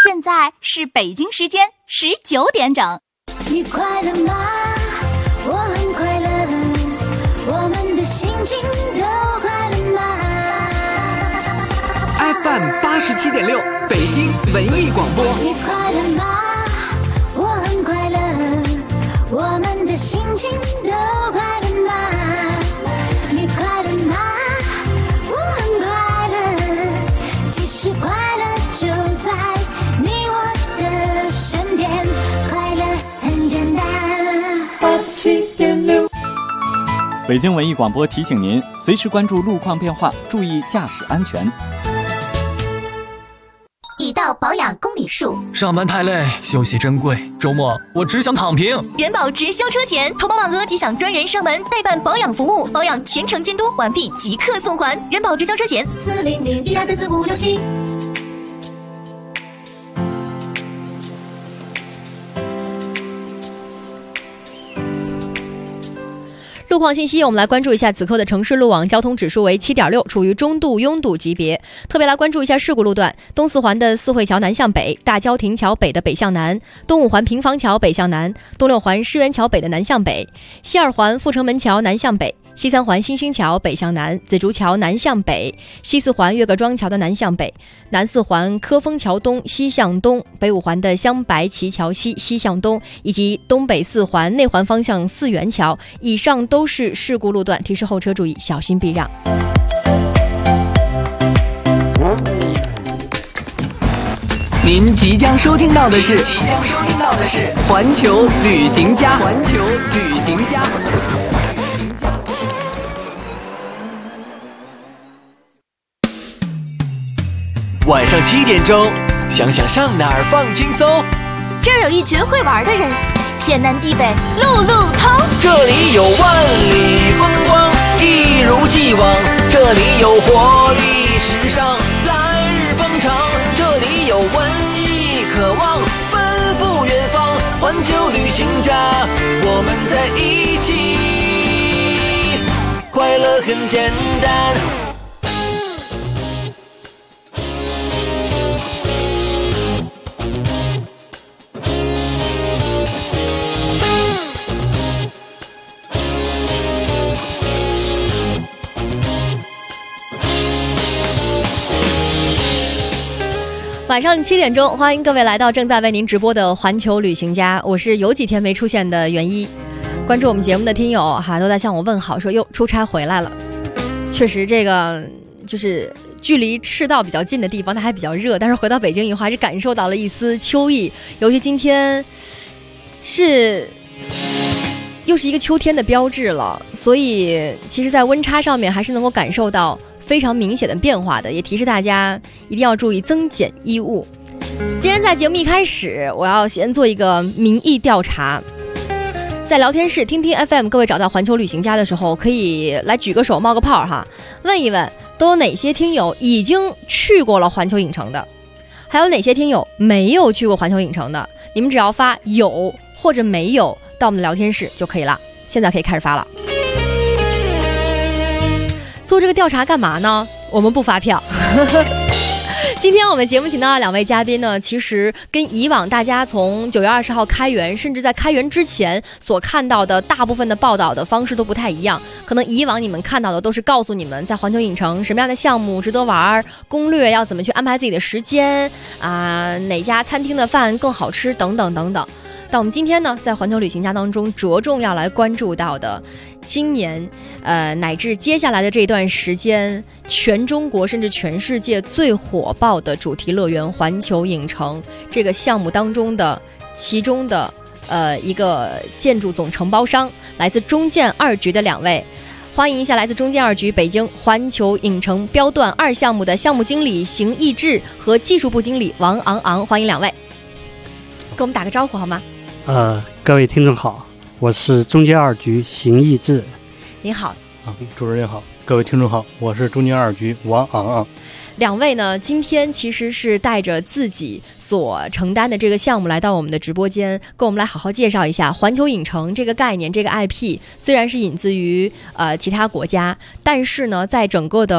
现在是北京时间19点整。 你快乐吗？我很快乐，我们的心情都快乐吗？ FM 87.6北京文艺广播。 你快乐吗？我很快乐，我们的心情都快乐吗？你快乐吗？我很快乐，其实快乐就在你我的身边，快乐很简单。87.6 北京文艺广播提醒您，随时关注路况变化，注意驾驶安全。 已到保养公里数， 上班太累，休息珍贵，周末我只想躺平。 人保直销车险，投保满额即享专人上门代办保养服务，保养全程监督，完毕即刻送还。人保直销车险40012344567。 路况信息，我们来关注一下此刻的城市路网交通指数为7.6，处于中度拥堵级别。特别来关注一下事故路段：东四环的四惠桥南向北，大郊亭桥北的北向南，东五环平房桥北向南，东六环狮园桥北的南向北，西二环阜成门桥南向北，西三环新兴桥北向南，紫竹桥南向北，西四环岳各庄桥的南向北，南四环科丰桥东西向东，北五环的香白旗桥西西向东，以及东北四环内环方向四元桥。以上都是事故路段，提示后车注意小心避让。 您即将收听到的是环球旅行家。晚上7点钟，想想上哪儿放轻松。 这儿有一群会玩的人，天南地北路路通。 这里有万里风光，一如既往。这里有活力时尚，来日方长。这里有文艺渴望，奔赴远方。环球旅行家，我们在一起，快乐很简单。 晚上7点钟，欢迎各位来到正在为您直播的环球旅行家，我是有几天没出现的袁一。关注我们节目的听友都在向我问好，说又出差回来了。确实这个就是距离赤道比较近的地方它还比较热，但是回到北京以后还是感受到了一丝秋意，尤其今天又是一个秋天的标志了，所以其实在温差上面还是能够感受到非常明显的变化的，也提示大家一定要注意增减衣物。今天在节目一开始，我要先做一个民意调查，在聊天室听听 FM 各位找到环球旅行家的时候，可以来举个手冒个泡哈，问一问都有哪些听友已经去过了环球影城的，还有哪些听友没有去过环球影城的，你们只要发有或者没有到我们的聊天室就可以了。现在可以开始发了。做这个调查干嘛呢？我们不发票。今天我们节目请到的2位嘉宾呢，其实跟以往大家从9月20号开园，甚至在开园之前所看到的大部分的报道的方式都不太一样。可能以往你们看到的都是告诉你们在环球影城什么样的项目值得玩，攻略要怎么去安排自己的时间哪家餐厅的饭更好吃等等等等。但我们今天呢，在环球旅行家当中着重要来关注到的，今年乃至接下来的这一段时间，全中国甚至全世界最火爆的主题乐园环球影城这个项目当中的其中的一个建筑总承包商，来自中建2局的2位。欢迎一下来自中建2局北京环球影城标段2项目的项目经理邢义志和技术部经理王昂昂，欢迎2位，给我们打个招呼好吗？ 各位听众好，我是中建2局邢义志。 您好。 主持人好，各位听众好，我是中建2局王昂昂。 2位呢，今天其实是带着自己所承担的这个项目来到我们的直播间，跟我们来好好介绍一下环球影城这个概念，这个 IP 虽然是引自于其他国家，但是呢，在整个的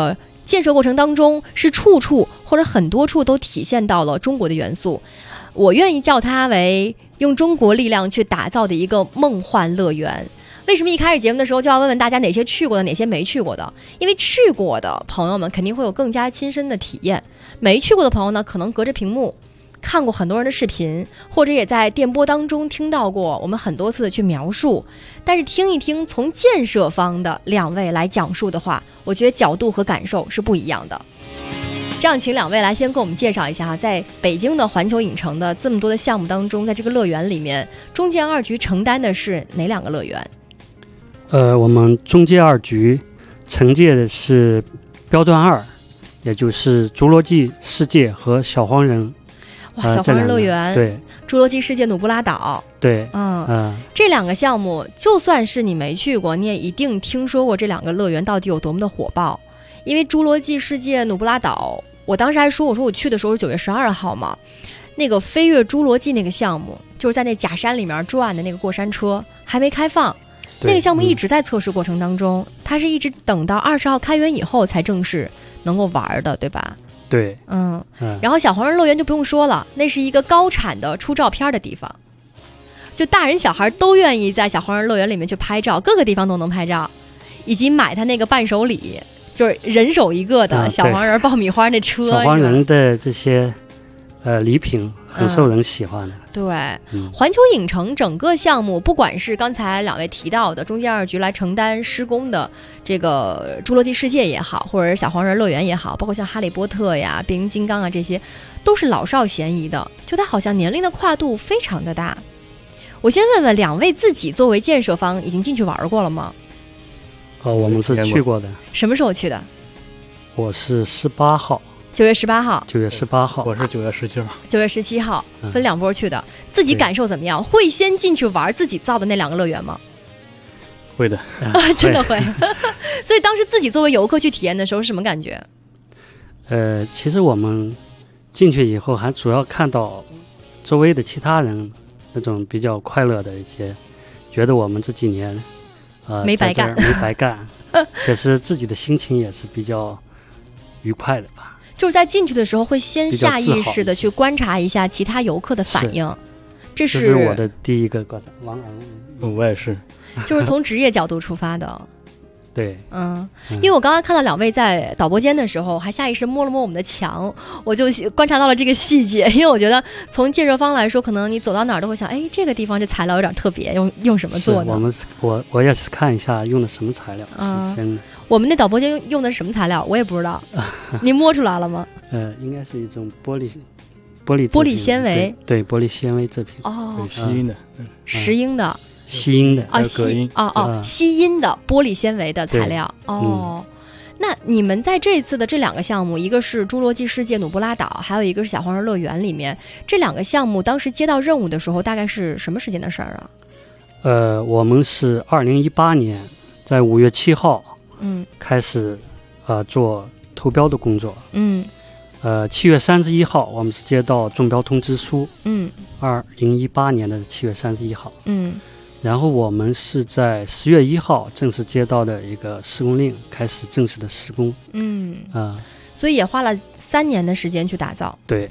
建设过程当中是处处或者很多处都体现到了中国的元素。我愿意叫它为用中国力量去打造的一个梦幻乐园。为什么一开始节目的时候就要问问大家哪些去过的，哪些没去过的？因为去过的朋友们肯定会有更加亲身的体验，没去过的朋友呢，可能隔着屏幕看过很多人的视频，或者也在电波当中听到过我们很多次的去描述，但是听一听从建设方的两位来讲述的话，我觉得角度和感受是不一样的。这样请两位来先给我们介绍一下，在北京的环球影城的这么多的项目当中，在这个乐园里面，中建二局承担的是哪两个乐园？ 我们中建二局承接的是标段2，也就是侏罗纪世界和小黄人。 哇，小黄人乐园， 对， 侏罗纪世界努布拉岛， 对， 这两个项目，就算是你没去过，你也一定听说过这两个乐园到底有多么的火爆。因为侏罗纪世界努布拉岛，我当时还说，我去的时候是9月12号嘛，那个飞越侏罗纪那个项目，就是在那假山里面转的那个过山车还没开放，那个项目一直在测试过程当中，它是一直等到20号开园以后才正式能够玩的，对吧？ 对， 然后小黄人乐园就不用说了，那是一个高产的出照片的地方，就大人小孩都愿意在小黄人乐园里面去拍照，各个地方都能拍照，以及买他那个伴手礼，就是人手一个的小黄人爆米花那车， 小黄人的这些礼品很受人喜欢的。 对，环球影城整个项目，不管是刚才两位提到的中建二局来承担施工的这个侏罗纪世界也好，或者是小黄人乐园也好，包括像哈利波特呀、变形金刚啊，这些都是老少咸宜的，就它好像年龄的跨度非常的大。我先问问两位，自己作为建设方已经进去玩过了吗？ 我们是去过的。 什么时候去的？ 我是18号。 9月18号 ，9月18号， 我是9月17号 ，9月17号，分两波去的。自己感受怎么样？会先进去玩自己造的那两个乐园吗？ 会的， 真的会。所以当时自己作为游客去体验的时候是什么感觉？ 其实我们进去以后，还主要看到周围的其他人那种比较快乐的一些，觉得我们这几年没白干， 没白干，可是自己的心情也是比较愉快的吧。 就是在进去的时候会先下意识的去观察一下其他游客的反应，这是我的第一个观察。王我也是， 就是从职业角度出发的。 对， 因为我刚刚看到两位在导播间的时候，还下意识摸了摸我们的墙，我就观察到了这个细节。因为我觉得从建设方来说，可能你走到哪儿都会想，哎，这个地方这材料有点特别，用什么做的？ 我也是看一下用的什么材料，是真的。 我们那导播间用的是什么材料，我也不知道。您摸出来了吗？ 应该是一种玻璃纤维， 对，玻璃纤维制品。 对，吸音的， 石英的。 吸音的吸音的玻璃纤维的材料。那你们在这次的这两个项目，一个是侏罗纪世界努布拉岛，还有一个是小黄人乐园里面，这两个项目当时接到任务的时候，大概是什么时间的事儿啊？我们是2018年在5月7号，开始做投标的工作。7月31号我们是接到中标通知书。2018年的7月31号。然后我们是在10月1号正式接到的一个施工令，开始正式的施工。 所以也花了3年的时间去打造。 对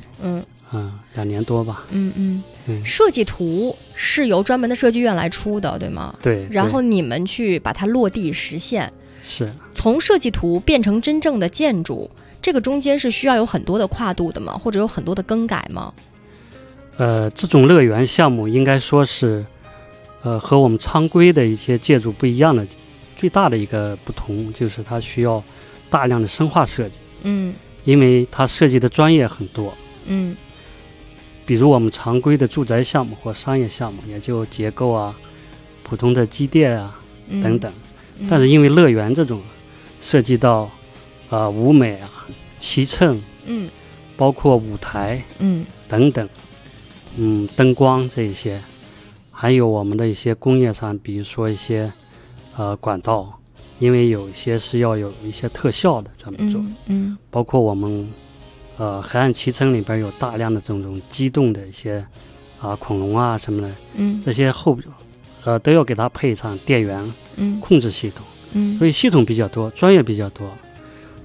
，2年多吧。 设计图是由专门的设计院来出的，对吗？ 对。 然后你们去把它落地实现。 是。从设计图变成真正的建筑，这个中间是需要有很多的跨度的吗？或者有很多的更改吗？ 这种乐园项目应该说是和我们常规的一些建筑不一样的最大的一个不同，就是它需要大量的深化设计。因为它设计的专业很多。比如我们常规的住宅项目或商业项目，也就结构啊、普通的机电啊等等。但是因为乐园这种涉及到舞美啊、骑乘，包括舞台，等等，灯光这一些，还有我们的一些工业上，比如说一些管道，因为有一些是要有一些特效的专门做，包括我们海岸骑乘里边有大量的这种机动的一些恐龙啊什么的，这些都要给它配上电源，控制系统，所以系统比较多，专业比较多。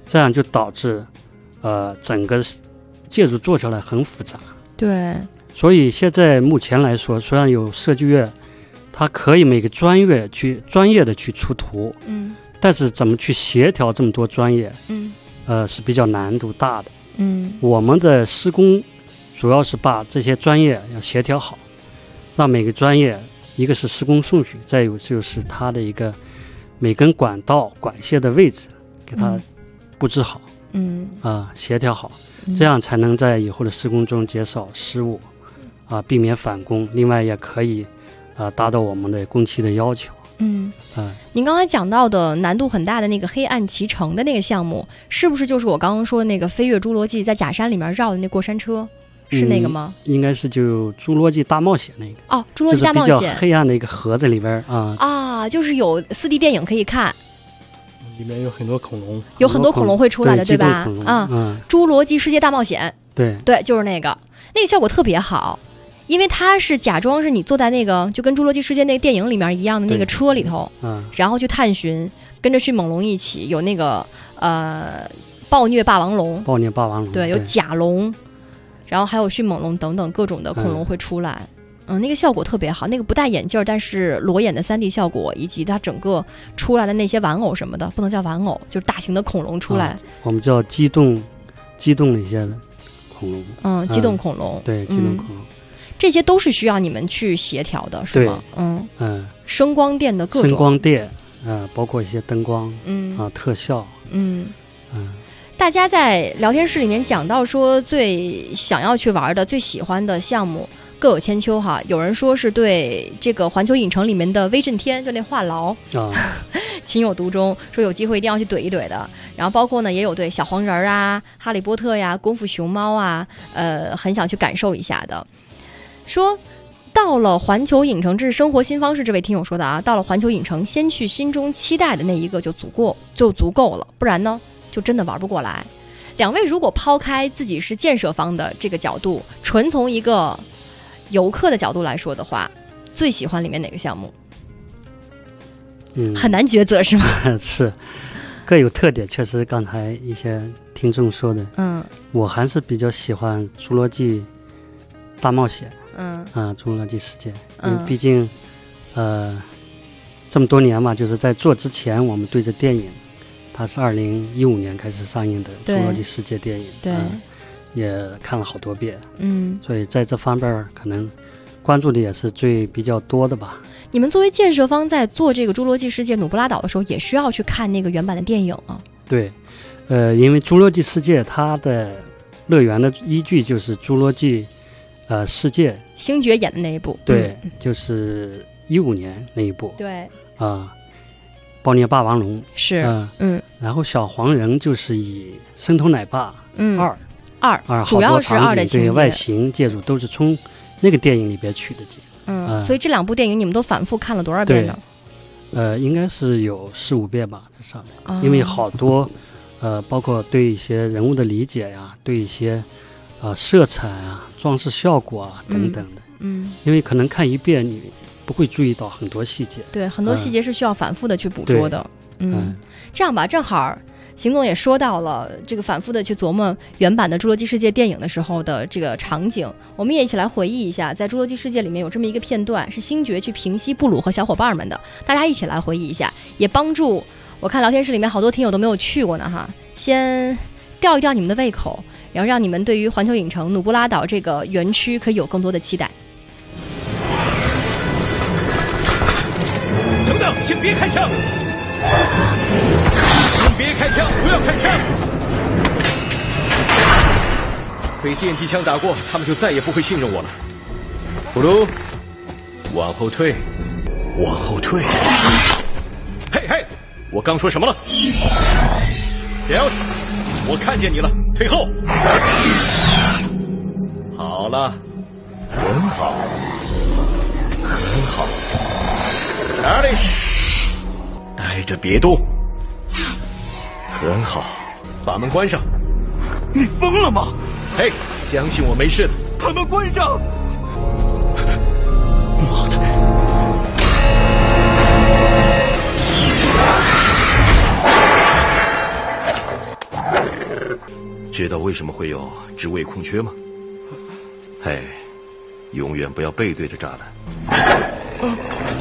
这样就导致整个建筑做起来很复杂。 对， 所以现在目前来说，虽然有设计院，它可以每个专业的去出图，但是怎么去协调这么多专业，是比较难度大的。我们的施工主要是把这些专业要协调好，让每个专业，一个是施工顺序，再有就是它的一个每根管道管线的位置给它布置好，协调好，这样才能在以后的施工中减少失误，避免返工，另外也可以达到我们的工期的要求。 您刚才讲到的难度很大的那个黑暗骑乘的那个项目，是不是就是我刚刚说的那个飞越侏罗纪在假山里面绕的那过山车？是那个吗？ 应该是就侏罗纪大冒险那个。 哦，侏罗纪大冒险， 就是比较黑暗的一个盒子里边就是有4D 电影可以看， 里面有很多恐龙， 有很多恐龙会出来的，对吧？侏罗纪世界大冒险， 对， 就是那个效果特别好。因为它是假装是你坐在那个就跟侏罗纪世界那个电影里面一样的那个车里头，然后去探寻，跟着迅猛龙一起，有那个暴虐霸王龙，对，有甲龙，然后还有迅猛龙等等各种的恐龙会出来。那个效果特别好，那个不戴眼镜但是裸眼的3D 效果，以及它整个出来的那些玩偶什么的，不能叫玩偶，就是大型的恐龙出来， 我们叫机动一些的恐龙， 机动恐龙， 对，机动恐龙。 这些都是需要你们去协调的，是吗？声光电的各种声光电，包括一些灯光，特效， 大家在聊天室里面讲到说，最想要去玩的、最喜欢的项目各有千秋哈。有人说是对这个环球影城里面的威震天，就那话痨情有独钟，说有机会一定要去怼一怼的。然后包括呢，也有对小黄人啊、哈利波特呀、功夫熊猫啊，很想去感受一下的。说到了环球影城，这是生活新方式，这位听友说的啊，到了环球影城，先去心中期待的那一个就足够了，不然呢就真的玩不过来。两位如果抛开自己是建设方的这个角度，纯从一个游客的角度来说的话，最喜欢里面哪个项目？很难抉择是吗？ 是，各有特点，确实刚才一些听众说的，我还是比较喜欢侏罗纪大冒险，侏罗纪世界，因为毕竟这么多年嘛，就是在做之前，我们对着电影，它是2015年开始上映的侏罗纪世界电影， 对， 也看了好多遍，所以在这方面可能关注的也是比较多的吧。 你们作为建设方在做这个侏罗纪世界努布拉岛的时候，也需要去看那个原版的电影啊？ 对，因为侏罗纪世界它的乐园的依据就是侏罗纪世界星爵演的那一部， 对，就是15年那一部， 对暴虐霸王龙是， 然后小黄人就是以生头奶爸二主要是2的情节， 对，外形建筑都是从那个电影里边取的景， 所以这2部电影你们都反复看了多少遍呢？ 应该是有4-5遍吧，这上面，因为好多包括对一些人物的理解呀，对一些色彩啊、装饰效果啊等等的，因为可能看一遍你不会注意到很多细节， 对，很多细节是需要反复的去捕捉的，这样吧，正好邢总也说到了这个反复的去琢磨原版的侏罗纪世界电影的时候的这个场景，我们也一起来回忆一下，在侏罗纪世界里面有这么一个片段，是星爵去平息布鲁和小伙伴们的，大家一起来回忆一下，也帮助我看聊天室里面好多听友都没有去过呢哈，先吊一吊你们的胃口，然后让你们对于环球影城努布拉岛这个园区可以有更多的期待。 等等，先别开枪！先别开枪，不要开枪！被电击枪打过，他们就再也不会信任我了。布鲁，往后退，往后退！嘿嘿，我刚说什么了？delta，我看见你了，退后！好了，很好，很好。哪里？待着别动。很好，把门关上。你疯了吗？嘿，相信我没事的。把门关上！妈的！ 知道为什么会有职位空缺吗？嘿，永远不要背对着栅栏。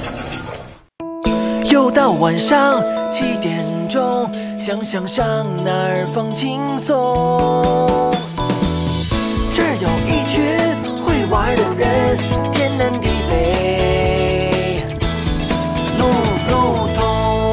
又到晚上7点钟，想想上哪儿放轻松。这儿有一群会玩的人，天南地北，路路通。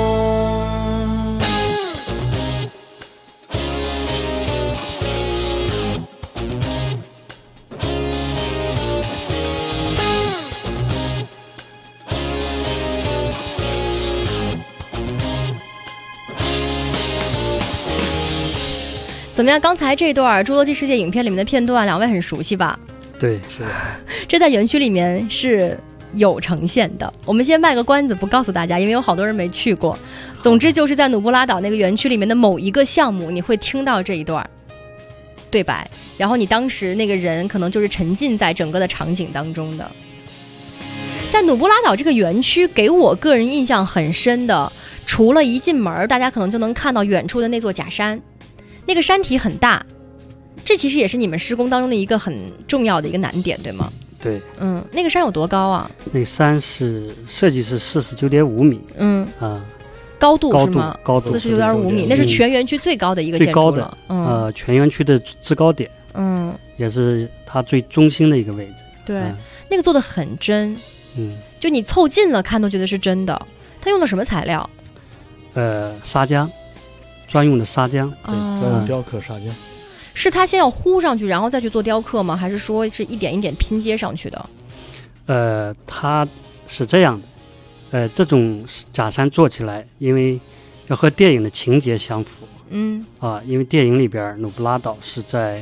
怎么样？刚才这段《侏罗纪世界》影片里面的片段，两位很熟悉吧？ 对，是的。 这在园区里面是有呈现的。我们先卖个关子，不告诉大家，因为有好多人没去过。总之就是在努布拉岛那个园区里面的某一个项目，你会听到这一段对白，然后你当时那个人可能就是沉浸在整个的场景当中的。在努布拉岛这个园区，给我个人印象很深的，除了一进门大家可能就能看到远处的那座假山，那个山体很大，这其实也是你们施工当中的一个很重要的一个难点，对吗？ 对， 那个山有多高啊？ 那个山是设计是49.5米， 高度是吗？ 高度 49.5米，那是全园区最高的一个建筑了， 最高的，全园区的制高点，也是它最中心的一个位置。 对，那个做的很真，就你凑近了看都觉得是真的。它用的什么材料？ 砂浆，专用的砂浆， 对，专用雕刻砂浆。 是它先要糊上去，然后再去做雕刻吗？还是说是一点一点拼接上去的？ 它是这样的，这种假山做起来，因为要和电影的情节相符，因为电影里边努布拉岛是在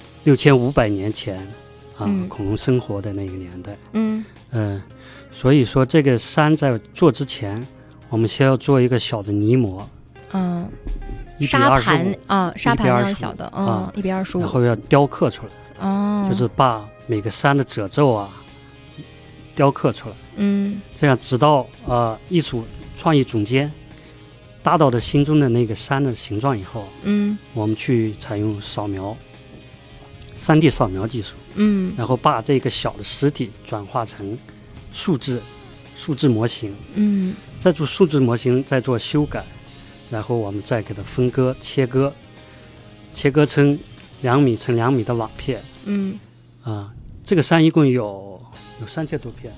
6500年前恐龙生活的那个年代，所以说这个山在做之前，我们先要做一个小的泥模， 沙盘沙盘那样小的1:25，然后要雕刻出来，就是把每个山的褶皱雕刻出来，这样直到艺术创意总监达到的心中的那个山的形状以后，我们去采用扫描，3D 扫描技术，然后把这个小的实体转化成数字模型，再做数字模型，再做修改，然后我们再给它分割、切割成2米乘2米的网片，这个山一共有3000多片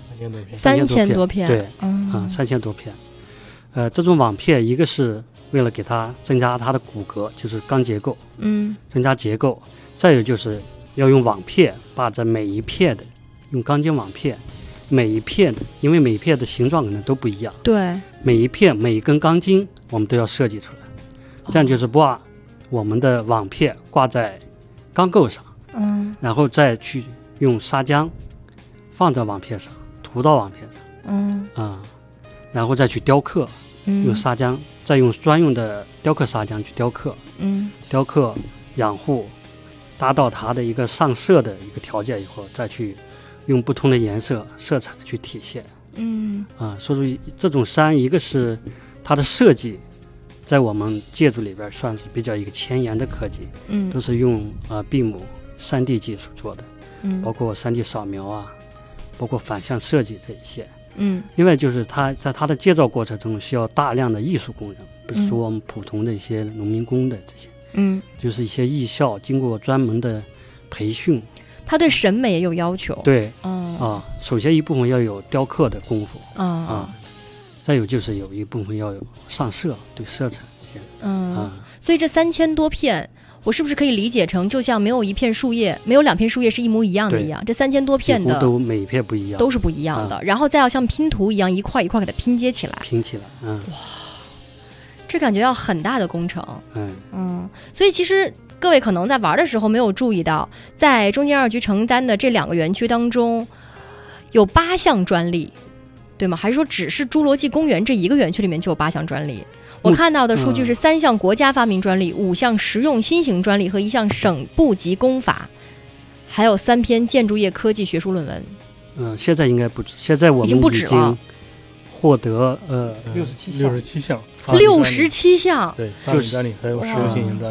，3000多片， 对，3000多片。这种网片，一个是为了给它增加它的骨骼，就是钢结构，增加结构；再有就是要用网片把这每一片的用钢筋网片，每一片的，因为每一片的形状可能都不一样， 对， 每一片每一根钢筋我们都要设计出来，这样就是把我们的网片挂在钢构上，然后再去用砂浆放在网片上，涂到网片上，然后再去雕刻，用砂浆，再用专用的雕刻砂浆去雕刻，雕刻养护，达到它的一个上色的一个条件以后，再去用不同的颜色色彩去体现，所以这种山，一个是它的设计在我们建筑里边算是比较一个前沿的科技，都是用闭母 3D 技术做的，包括 3D 扫描包括反向设计这一些，另外就是它在它的建造过程中需要大量的艺术工人，比如说我们普通的一些农民工的这些，就是一些艺校经过专门的培训， 他对审美也有要求， 对，首先一部分要有雕刻的功夫，再有就是有一部分要有上色，对色彩这些， 所以这3000多片，我是不是可以理解成就像没有一片树叶，没有2片树叶是一模一样的一样，这3000多片的都每一片不一样， 都是不一样的，然后再要像拼图一样一块一块给它拼接起来， 哇， 这感觉要很大的工程，所以其实各位可能在玩的时候没有注意到，在中间2局承担的这2个园区当中，有8项专利，对吗？还是说只是侏罗纪公园这一个园区里面就有8项专利？我看到的数据是3项国家发明专利，5项实用新型专利和1项省部级公法，还有3篇建筑业科技学术论文。 现在应该不止，现在我们已经获得 67项 ，67项， 对，发明专利还有实用新型专利。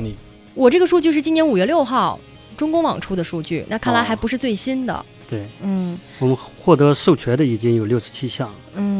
我这个数据是今年5月6号中公网出的数据，那看来还不是最新的。 对，我们获得授权的已经有67项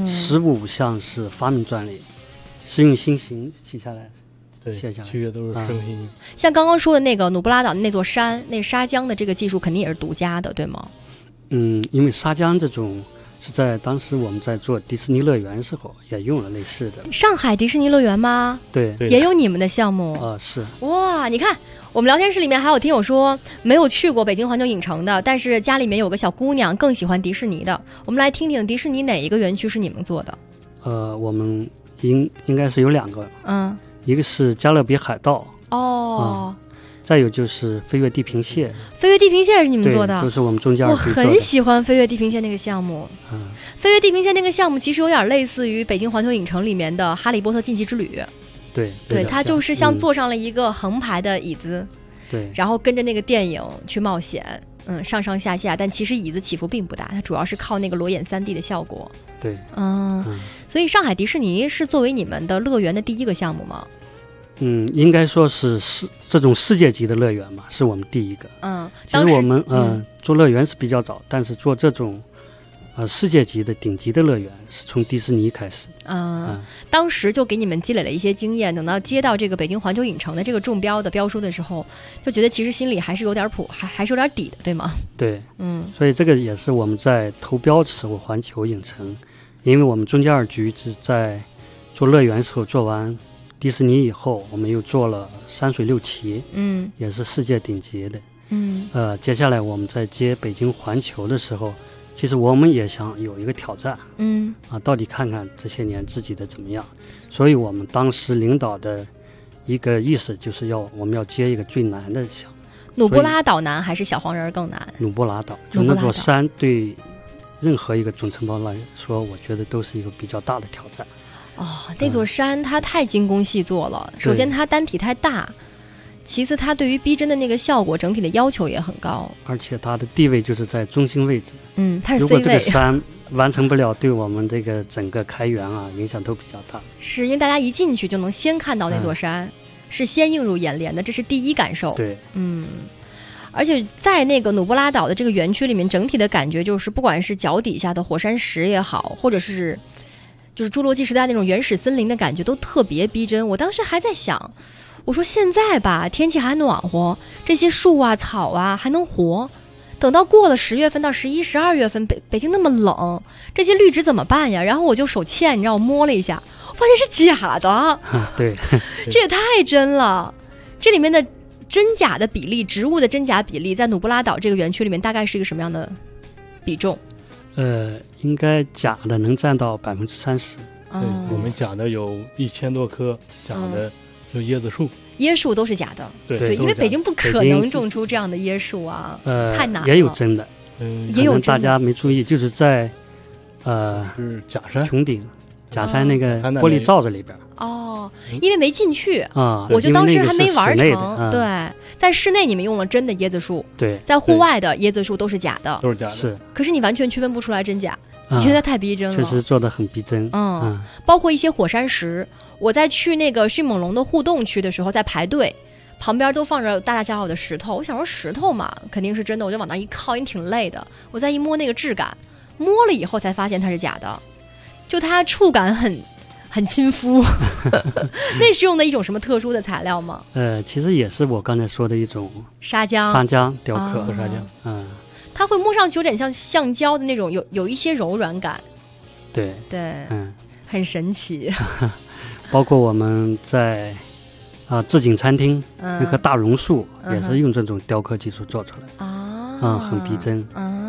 ，15项是发明专利，是用新型写下来。 对，其余都是生新。 像刚刚说的那个努布拉岛那座山，那砂浆的这个技术肯定也是独家的，对吗？ 因为砂浆这种是在当时我们在做迪士尼乐园时候也用了类似的。 上海迪士尼乐园吗？ 对， 也有你们的项目是。 哇，你看我们聊天室里面还有听友说没有去过北京环球影城的，但是家里面有个小姑娘更喜欢迪士尼的。我们来听听迪士尼哪一个园区是你们做的？ 我们应该是有2个，一个是加勒比海盗再有就是飞跃地平线。 飞跃地平线是你们做的？ 都是我们中间我很喜欢飞跃地平线那个项目。飞跃地平线那个项目其实有点类似于北京环球影城里面的哈利波特禁忌之旅。 对， 它就是像坐上了一个横排的椅子，然后跟着那个电影去冒险，上上下下，但其实椅子起伏并不大，它主要是靠那个裸眼3D 的效果。 对， 所以上海迪士尼是作为你们的乐园的第一个项目吗？ 应该说是这种世界级的乐园嘛，是我们第一个。 其实我们做乐园是比较早，但是做这种世界级的顶级的乐园是从迪士尼开始。 当时就给你们积累了一些经验，等到接到这个北京环球影城的这个中标的标书的时候，就觉得其实心里还是有点谱，还是有点底的，对吗？ 对，所以这个也是我们在投标的时候环球影城，因为我们中间2局是在做乐园时候做完迪士尼以后，我们又做了山水6旗，也是世界顶级的。接下来我们在接北京环球的时候，其实我们也想有一个挑战，到底看看这些年自己的怎么样。所以我们当时领导的一个意思就是我们要接一个最难的项目。 努布拉岛难还是小黄人更难？ 努布拉岛，就那座山对任何一个总承包来说，我觉得都是一个比较大的挑战。 那座山它太精工细作了，首先它单体太大，其次它对于逼真的那个效果整体的要求也很高， 而且它的地位就是在中心位置。 它是 C 位。 如果这个山完成不了，对我们这个整个开园影响都比较大。 是因为大家一进去就能先看到那座山，是先映入眼帘的，这是第一感受。 对， 而且在那个努布拉岛的这个园区里面，整体的感觉就是不管是脚底下的火山石也好，或者是就是侏罗纪时代那种原始森林的感觉都特别逼真。我当时还在想，我说现在吧天气还暖和，这些树啊草啊还能活，等到过了10月份到11、12月份，北京那么冷，这些绿植怎么办呀？然后我就手欠，你知道我摸了一下，发现是假的。 对， 这也太真了。这里面的真假的比例，植物的真假比例，在努布拉岛这个园区里面大概是一个什么样的比重？ 应该假的能占到30%。 对，我们假的有1000多棵，假的就椰子树。 椰树都是假的， 对， 因为北京不可能种出这样的椰树啊，太难了。 也有真的， 也有真的， 大家没注意，就是在是假山穹顶假山那个玻璃罩子里边。 因为没进去我就当时还没玩成。对，在室内你们用了真的椰子树， 对， 在户外的椰子树都是假的， 都是假的。 是， 可是你完全区分不出来真假，因为它太逼真了， 确实做得很逼真。 包括一些火山石，我在去那个迅猛龙的互动区的时候，在排队，旁边都放着大大小小的石头，我想说石头嘛肯定是真的，我就往那一靠，因为挺累的。我再一摸那个质感，摸了以后才发现它是假的，就它触感很亲肤。那是用的一种什么特殊的材料吗？ 其实也是我刚才说的一种砂浆雕刻和砂浆。 它会摸上去有点像橡胶的那种，有一些柔软感。 对， 很神奇。 包括我们在置景餐厅那棵大榕树也是用这种雕刻技术做出来很逼真。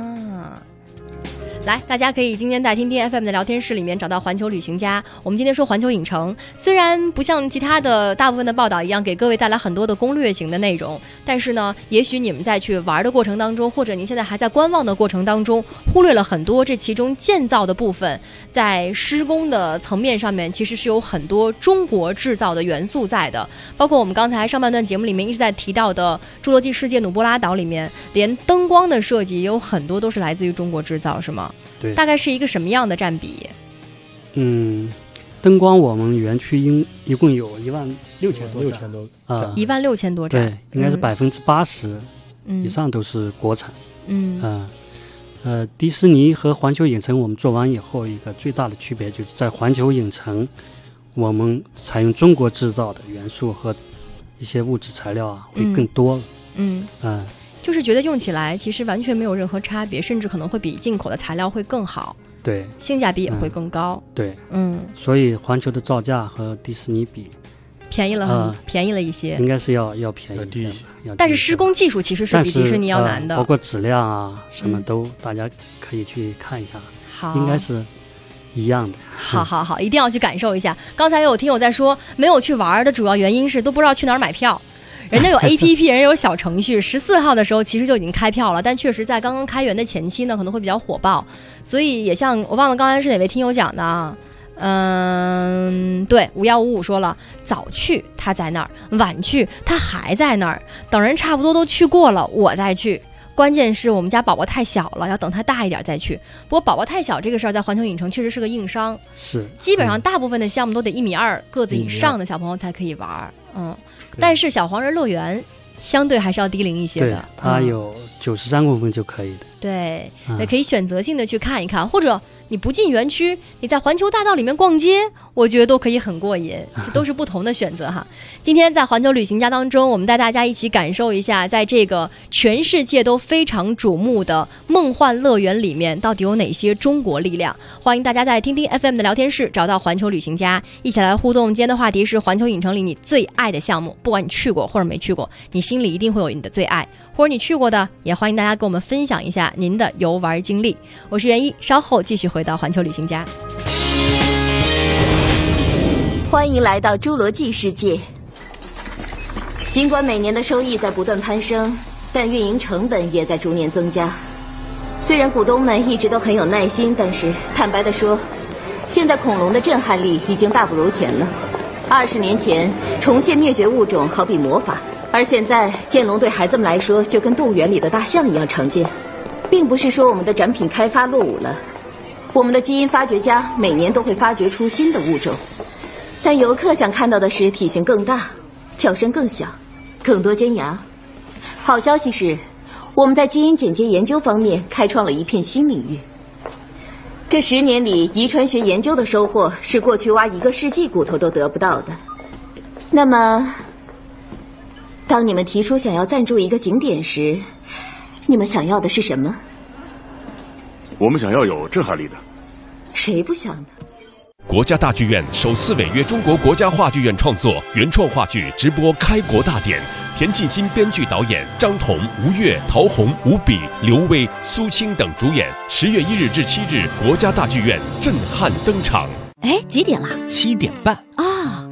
来，大家可以今天在听听 FM 的聊天室里面找到环球旅行家。我们今天说环球影城，虽然不像其他的大部分的报道一样给各位带来很多的攻略型的内容，但是呢，也许你们在去玩的过程当中，或者您现在还在观望的过程当中，忽略了很多这其中建造的部分，在施工的层面上面其实是有很多中国制造的元素在的。包括我们刚才上半段节目里面一直在提到的侏罗纪世界努布拉岛里面，连灯光的设计也有很多都是来自于中国制造，是吗？ 对， 大概是一个什么样的占比？ 灯光我们园区一共有16000多站 ，16000多站， 对，应该是80%以上都是国产。迪士尼和环球影城我们做完以后，一个最大的区别就是在环球影城，我们采用中国制造的元素和一些物质材料啊，会更多了。 就是觉得用起来其实完全没有任何差别，甚至可能会比进口的材料会更好。 对， 性价比也会更高。 对，所以环球的造价和迪士尼比便宜了一些， 应该是要便宜一些。 但是施工技术其实是比迪士尼要难的， 包括质量啊什么都，大家可以去看一下。 好， 应该是一样的。 好，一定要去感受一下。刚才有听友在说没有去玩的主要原因是都不知道去哪儿买票。人家有 APP， 人家有小程序，14号的时候其实就已经开票了，但确实在刚刚开园的前期呢，可能会比较火爆，所以也像我忘了刚才是哪位听友讲的，对，5155说了，早去他在那儿，晚去他还在那儿，等人差不多都去过了，我再去。关键是我们家宝宝太小了，要等他大一点再去。不过宝宝太小这个事儿，在环球影城确实是个硬伤， 是基本上大部分的项目都得1.2米个子以上的小朋友才可以玩。但是小黄人乐园相对还是要低龄一些的， 对，它有93公分就可以的。 对，也可以选择性的去看一看，或者你不进园区，你在环球大道里面逛街，我觉得都可以很过瘾，这都是不同的选择哈。今天在环球旅行家当中，我们带大家一起感受一下，在这个全世界都非常瞩目的梦幻乐园里面，到底有哪些中国力量？欢迎大家在听听 FM 的聊天室找到环球旅行家，一起来互动。今天的话题是环球影城里你最爱的项目，不管你去过或者没去过，你心里一定会有你的最爱，或者你去过的，也欢迎大家跟我们分享一下您的游玩经历。我是袁一，稍后继续回到环球旅行家。 欢迎来到侏罗纪世界。尽管每年的收益在不断攀升，但运营成本也在逐年增加。虽然股东们一直都很有耐心，但是坦白地说，现在恐龙的震撼力已经大不如前了。20年前重现灭绝物种好比魔法，而现在剑龙对孩子们来说就跟动物园里的大象一样常见。并不是说我们的展品开发落伍了，我们的基因发掘家每年都会发掘出新的物种，但游客想看到的是体型更大、叫声更小、更多尖牙。好消息是，我们在基因剪接研究方面开创了一片新领域。这10年里，遗传学研究的收获是过去挖1个世纪骨头都得不到的。那么，当你们提出想要赞助一个景点时，你们想要的是什么？ 我们想要有震撼力的。 谁不想呢？ 国家大剧院首次违约中国国家话剧院创作原创话剧直播开国大典，田沁鑫编剧导演，张彤、吴越、陶虹、吴比、刘威、苏青等主演。10月1日至7日，国家大剧院震撼登场。 哎，几点了 ？7点半啊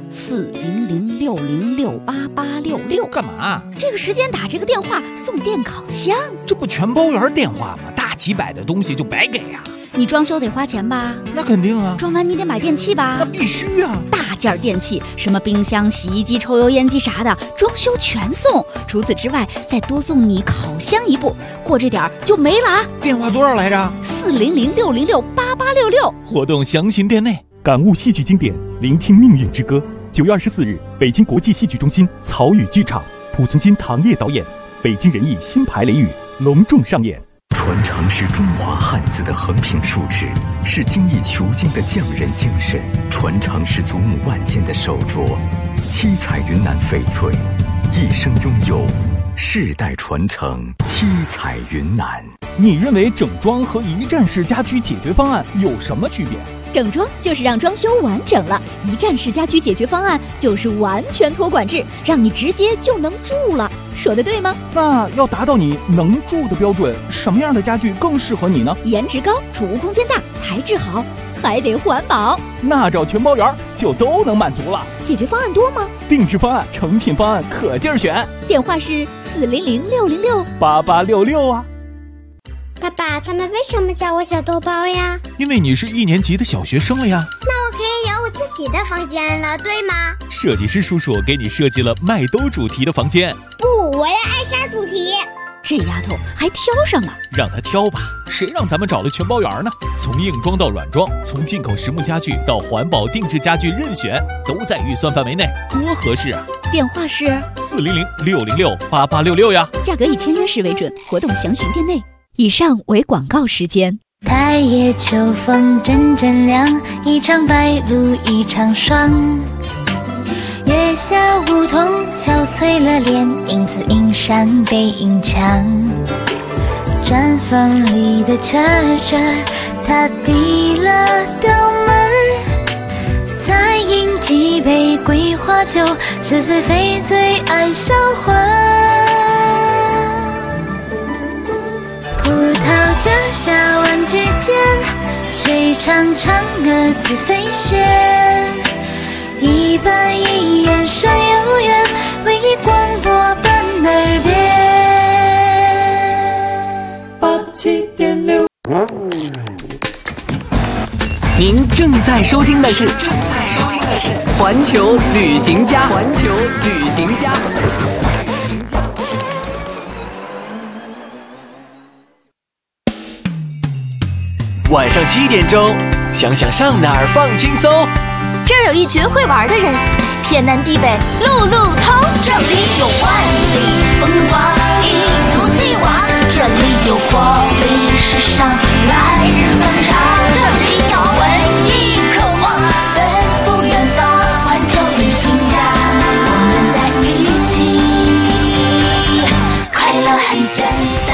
！400688866， 干嘛？ 这个时间打这个电话送电烤箱， 这不全包圆电话吗？大几百的东西就白给呀！ 你装修得花钱吧？ 那肯定啊！ 装完你得买电器吧？ 那必须啊！ 大件电器，什么冰箱、洗衣机、抽油烟机啥的，装修全送。除此之外，再多送你烤箱1部，过这点就没了啊！ 电话多少来着 ？40060688866。 活动详询店内。感悟戏剧经典，聆听命运之歌。9月24日，北京国际戏剧中心草语剧场，濮存昕、唐烨导演，北京人艺新排雷雨隆重上演。 传承是中华汉字的横平竖直，是精益求精的匠人精神；传承是祖母万件的手镯，七彩云南翡翠，一生拥有，世代传承。七彩云南。 你认为整装和一站式家居解决方案有什么区别？ 整装就是让装修完整了，一站式家居解决方案就是完全托管制，让你直接就能住了。说的对吗？ 那要达到你能住的标准，什么样的家具更适合你呢？ 颜值高，储物空间大，材质好，还得环保。 那找全包圆就都能满足了。 解决方案多吗？ 定制方案、成品方案可劲儿选。 电话是 40060688866啊。 爸爸，他们为什么叫我小豆包呀？ 因为你是1年级的小学生了呀。 那我可以有我自己的房间了，对吗？ 设计师叔叔给你设计了麦兜主题的房间。 不，我要艾莎主题。 这丫头还挑上了。 让她挑吧，谁让咱们找了全包圆呢？从硬装到软装，从进口实木家具到环保定制家具，任选，都在预算范围内，多合适啊！ 电话是 400-606-8866呀。 价格以签约时为准，活动详询店内。以上为广告时间。 太夜秋风阵阵凉，一场白露一场霜。月下梧桐憔悴了脸，影子映上背影墙。砖缝里的褶褶，他递了刀门儿，再饮几杯桂花酒，似醉非醉爱销魂。葡萄架下玩具间，谁唱嫦娥自飞仙？一板一眼山有缘，为你广播伴耳边。87.6。 您正在收听的是环球旅行家。环球旅行家。 晚上7点钟，想想上哪儿放轻松。 这儿有一群会玩的人，天南地北路路通。这里有万里风光，一如既往。这里有活力时尚，来日方长。这里有文艺渴望，奔赴远方。环球旅行家，我们在一起，快乐很简单。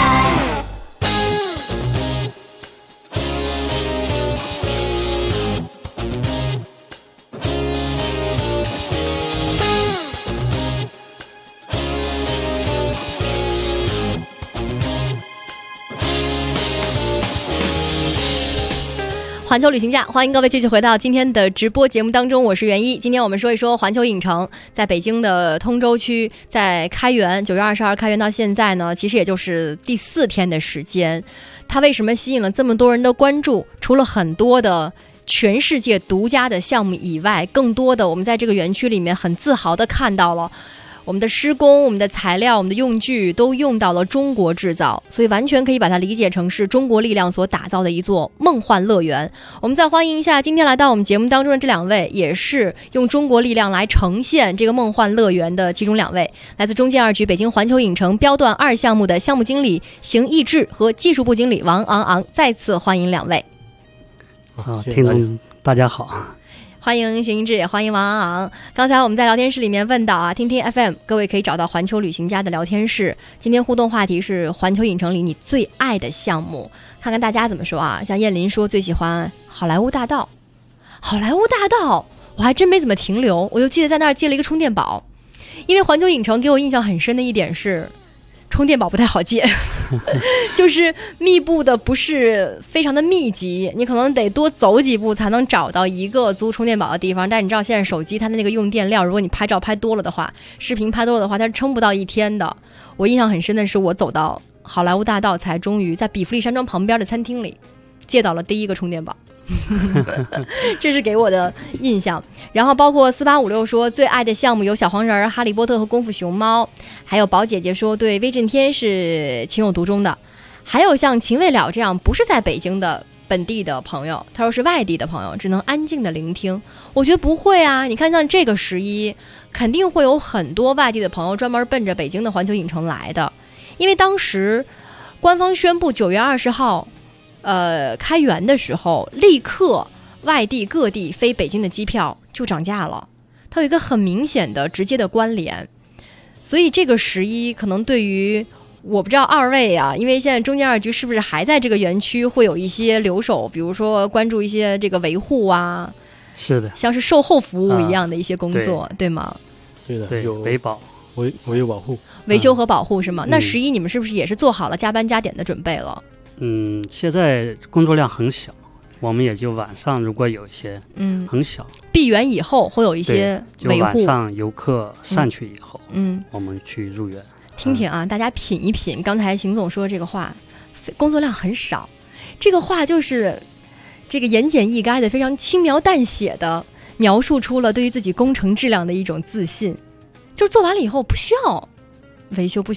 环球旅行家，欢迎各位继续回到今天的直播节目当中，我是袁一。今天我们说一说环球影城在北京的通州区，在开园9月22开园到现在呢，其实也就是第4天的时间。它为什么吸引了这么多人的关注？除了很多的全世界独家的项目以外，更多的我们在这个园区里面很自豪的看到了我们的施工、我们的材料、我们的用具都用到了中国制造，所以完全可以把它理解成是中国力量所打造的一座梦幻乐园。我们再欢迎一下今天来到我们节目当中的这2位，也是用中国力量来呈现这个梦幻乐园的其中2位，来自中建2局北京环球影城标段2项目的项目经理邢义志和技术部经理王昂昂，再次欢迎2位。 好，听众大家好。 欢迎邢一志，也欢迎王昂昂。刚才我们在聊天室里面问到啊，听听 FM， 各位可以找到环球旅行家的聊天室。今天互动话题是环球影城里你最爱的项目，看看大家怎么说啊。像燕林说最喜欢好莱坞大道，好莱坞大道我还真没怎么停留，我就记得在那儿借了一个充电宝，因为环球影城给我印象很深的一点是充电宝不太好借就是密布的不是非常的密集，你可能得多走几步才能找到一个租充电宝的地方。但你知道现在手机它的那个用电量，如果你拍照拍多了的话，视频拍多了的话，它是撑不到1天的。我印象很深的是我走到好莱坞大道才终于在比弗利山庄旁边的餐厅里借到了第一个充电宝这是给我的印象。然后包括4856说最爱的项目有小黄人、哈利波特和功夫熊猫，还有宝姐姐说对威震天是情有独钟的，还有像秦未了这样不是在北京的本地的朋友，他说是外地的朋友只能安静的聆听。我觉得不会啊，你看像这个11肯定会有很多外地的朋友专门奔着北京的环球影城来的，因为当时官方宣布9月20号开园的时候，立刻外地各地飞北京的机票就涨价了，它有一个很明显的直接的关联。所以这个11可能对于我不知道2位啊，因为现在中建2局是不是还在这个园区会有一些留守，比如说关注一些这个维护啊， 是的， 像是售后服务一样的一些工作，对吗？ 对的， 对， 有维保、 维保护、 维修和保护是吗？那11你们是不是也是做好了加班加点的准备了？ 现在工作量很小，我们也就晚上如果有一些很小， 闭园以后会有一些维护， 就晚上游客上去以后我们去入园。 听听啊，大家品一品刚才邢总说的这个话，工作量很少，这个话就是这个言简意赅的非常轻描淡写的描述出了对于自己工程质量的一种自信，就是做完了以后不需要维修，不需要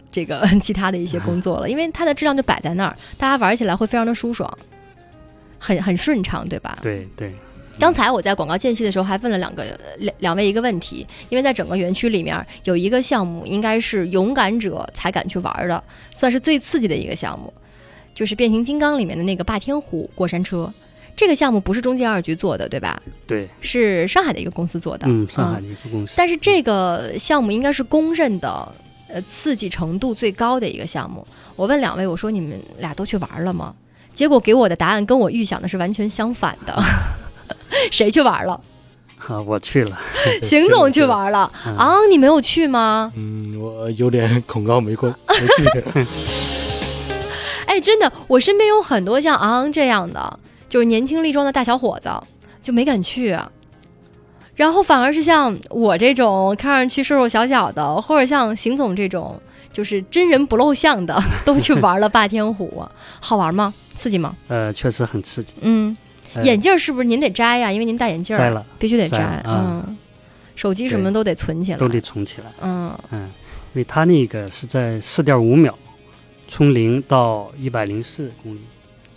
这个其他的一些工作了，因为它的质量就摆在那儿，大家玩起来会非常的舒爽，很顺畅，对吧？ 对对。 刚才我在广告间隙的时候还问了两位一个问题，因为在整个园区里面有一个项目应该是勇敢者才敢去玩的，算是最刺激的一个项目，就是变形金刚里面的那个霸天虎过山车。这个项目不是中建2局做的，对吧？ 对， 是上海的一个公司做的。 上海的一个公司。 但是这个项目应该是公认的刺激程度最高的一个项目。我问两位，我说你们俩都去玩了吗？结果给我的答案跟我预想的是完全相反的。谁去玩了？ 我去了。 邢总去玩了。你没有去吗？ 我有点恐高，没去。 哎，真的，我身边有很多像昂这样的，就是年轻力壮的大小伙子，就没敢去。然后反而是像我这种看上去瘦瘦小小的，或者像邢总这种就是真人不露相的，都去玩了霸天虎。好玩吗？刺激吗？ 确实很刺激。 眼镜是不是您得摘呀？因为您戴眼镜摘了， 必须得摘。手机什么都得存起来， 都得存起来。因为它那个是在4.5秒，从0到104公里。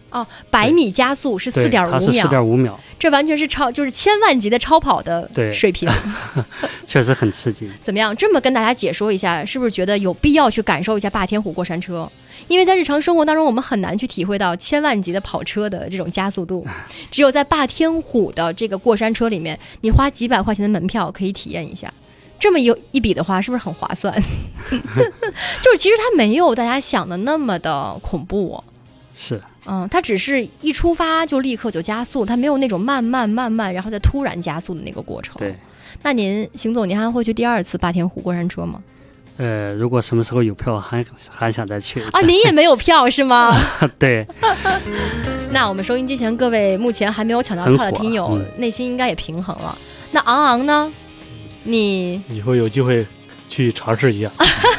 100米加速是4.5秒， 它是4.5秒， 这完全是就是千万级的超跑的水平。 确实很刺激。 怎么样？这么跟大家解说一下，是不是觉得有必要去感受一下霸天虎过山车？因为在日常生活当中，我们很难去体会到千万级的跑车的这种加速度，只有在霸天虎的这个过山车里面，你花几百块钱的门票可以体验一下。这么一比的话，是不是很划算？就是其实它没有大家想的那么的恐怖。 是， 它只是一出发就立刻就加速，它没有那种慢慢，然后再突然加速的那个过程。 对。 那邢总，您还会去第2次霸天虎过山车吗？ 如果什么时候有票，还想再去您也没有票是吗？ 对。 那我们收音机前各位目前还没有抢到票的听友，内心应该也平衡了。那昂呢？你以后有机会去尝试一下。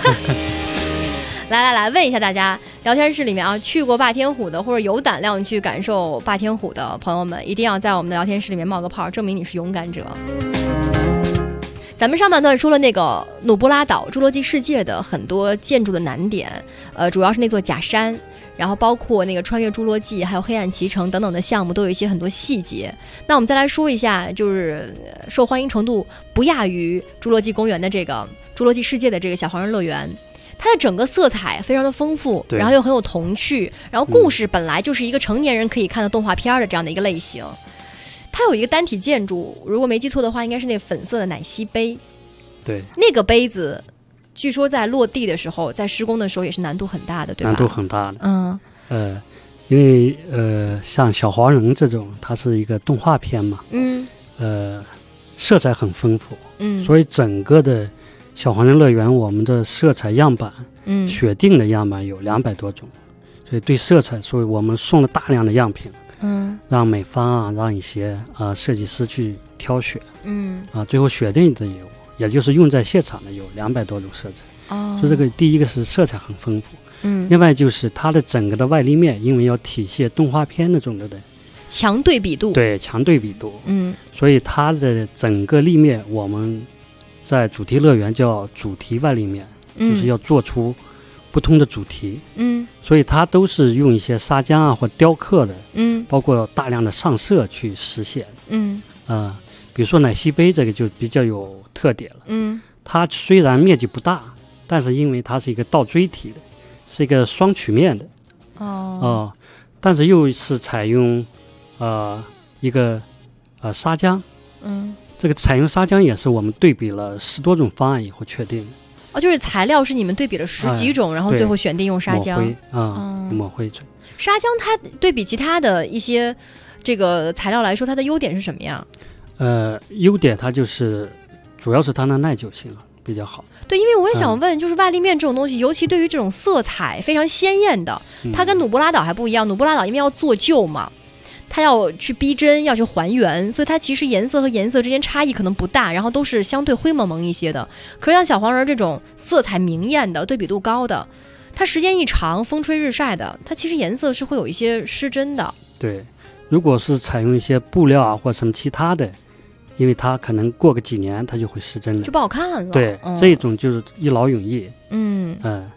来，问一下大家，聊天室里面去过霸天虎的，或者有胆量去感受霸天虎的朋友们，一定要在我们的聊天室里面冒个泡，证明你是勇敢者。咱们上半段说了那个努布拉岛侏罗纪世界的很多建筑的难点，主要是那座假山，然后包括那个穿越侏罗纪还有黑暗骑乘等等的项目都有一些很多细节。那我们再来说一下，就是受欢迎程度不亚于侏罗纪公园的这个侏罗纪世界的这个小黄人乐园，它的整个色彩非常的丰富，然后又很有童趣，然后故事本来就是一个成年人可以看的动画片的这样的一个类型。它有一个单体建筑，如果没记错的话，应该是那粉色的奶昔杯。 对， 那个杯子据说在落地的时候，在施工的时候也是难度很大的，对吧？ 难度很大的。因为像小黄人这种，它是一个动画片嘛，色彩很丰富，所以整个的小黄人乐园，我们的色彩样板，选定的样板有200多种，所以对色彩，所以我们送了大量的样品。让美方让一些设计师去挑选，最后选定的也就是用在现场的有200多种色彩。所以这个第一个是色彩很丰富，另外就是它的整个的外立面，因为要体现动画片那种的强对比度， 对，强对比度，所以它的整个立面，我们在主题乐园叫主题外立面，就是要做出不同的主题，所以它都是用一些砂浆或雕刻的，包括大量的上色去实现，比如说奶昔杯这个就比较有特点了，它虽然面积不大，但是因为它是一个倒锥体的，是一个双曲面的，但是又是采用一个砂浆，这个采用砂浆也是我们对比了10多种方案以后确定的。 就是材料是你们对比了10几种，然后最后选定用砂浆抹灰水。 砂浆它对比其他的一些这个材料来说，它的优点是什么样？ 优点它就是主要是它的耐久性比较好。 对，因为我也想问，就是外立面这种东西，尤其对于这种色彩非常鲜艳的，它跟努布拉岛还不一样。努布拉岛因为要做旧嘛，它要去逼真，要去还原，所以它其实颜色和颜色之间差异可能不大，然后都是相对灰蒙蒙一些的。可是像小黄人这种色彩明艳的、对比度高的，它时间一长，风吹日晒的，它其实颜色是会有一些失真的。 对，如果是采用一些布料或什么其他的，因为它可能过个几年它就会失真了， 就不好看了。 对，这种就是一劳永逸。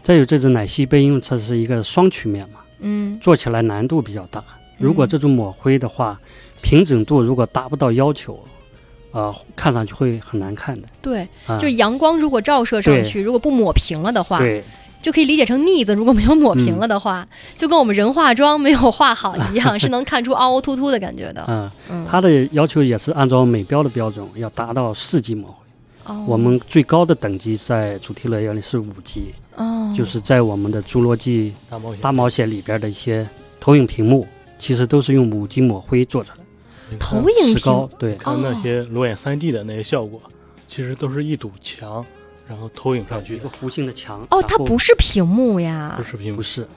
再有这种奶昔杯，因为它是一个双曲面嘛，做起来难度比较大。如果这种抹灰的话，平整度如果达不到要求，看上去会很难看的。 对，就是阳光如果照射上去，如果不抹平了的话， 对， 就可以理解成腻子如果没有抹平了的话，就跟我们人化妆没有化好一样，是能看出凹凹凸凸的感觉的。 它的要求也是按照美标的标准，要达到4级抹灰。我们最高的等级在主题乐园里是5级，就是在我们的侏罗纪大冒险里边的一些投影屏幕，其实都是用5级抹灰做出来的。 投影石膏，对， 看那些裸眼3D 的那些效果，其实都是一堵墙，然后投影上去一个弧形的墙。 它不是屏幕呀？ 不是屏幕， 不是。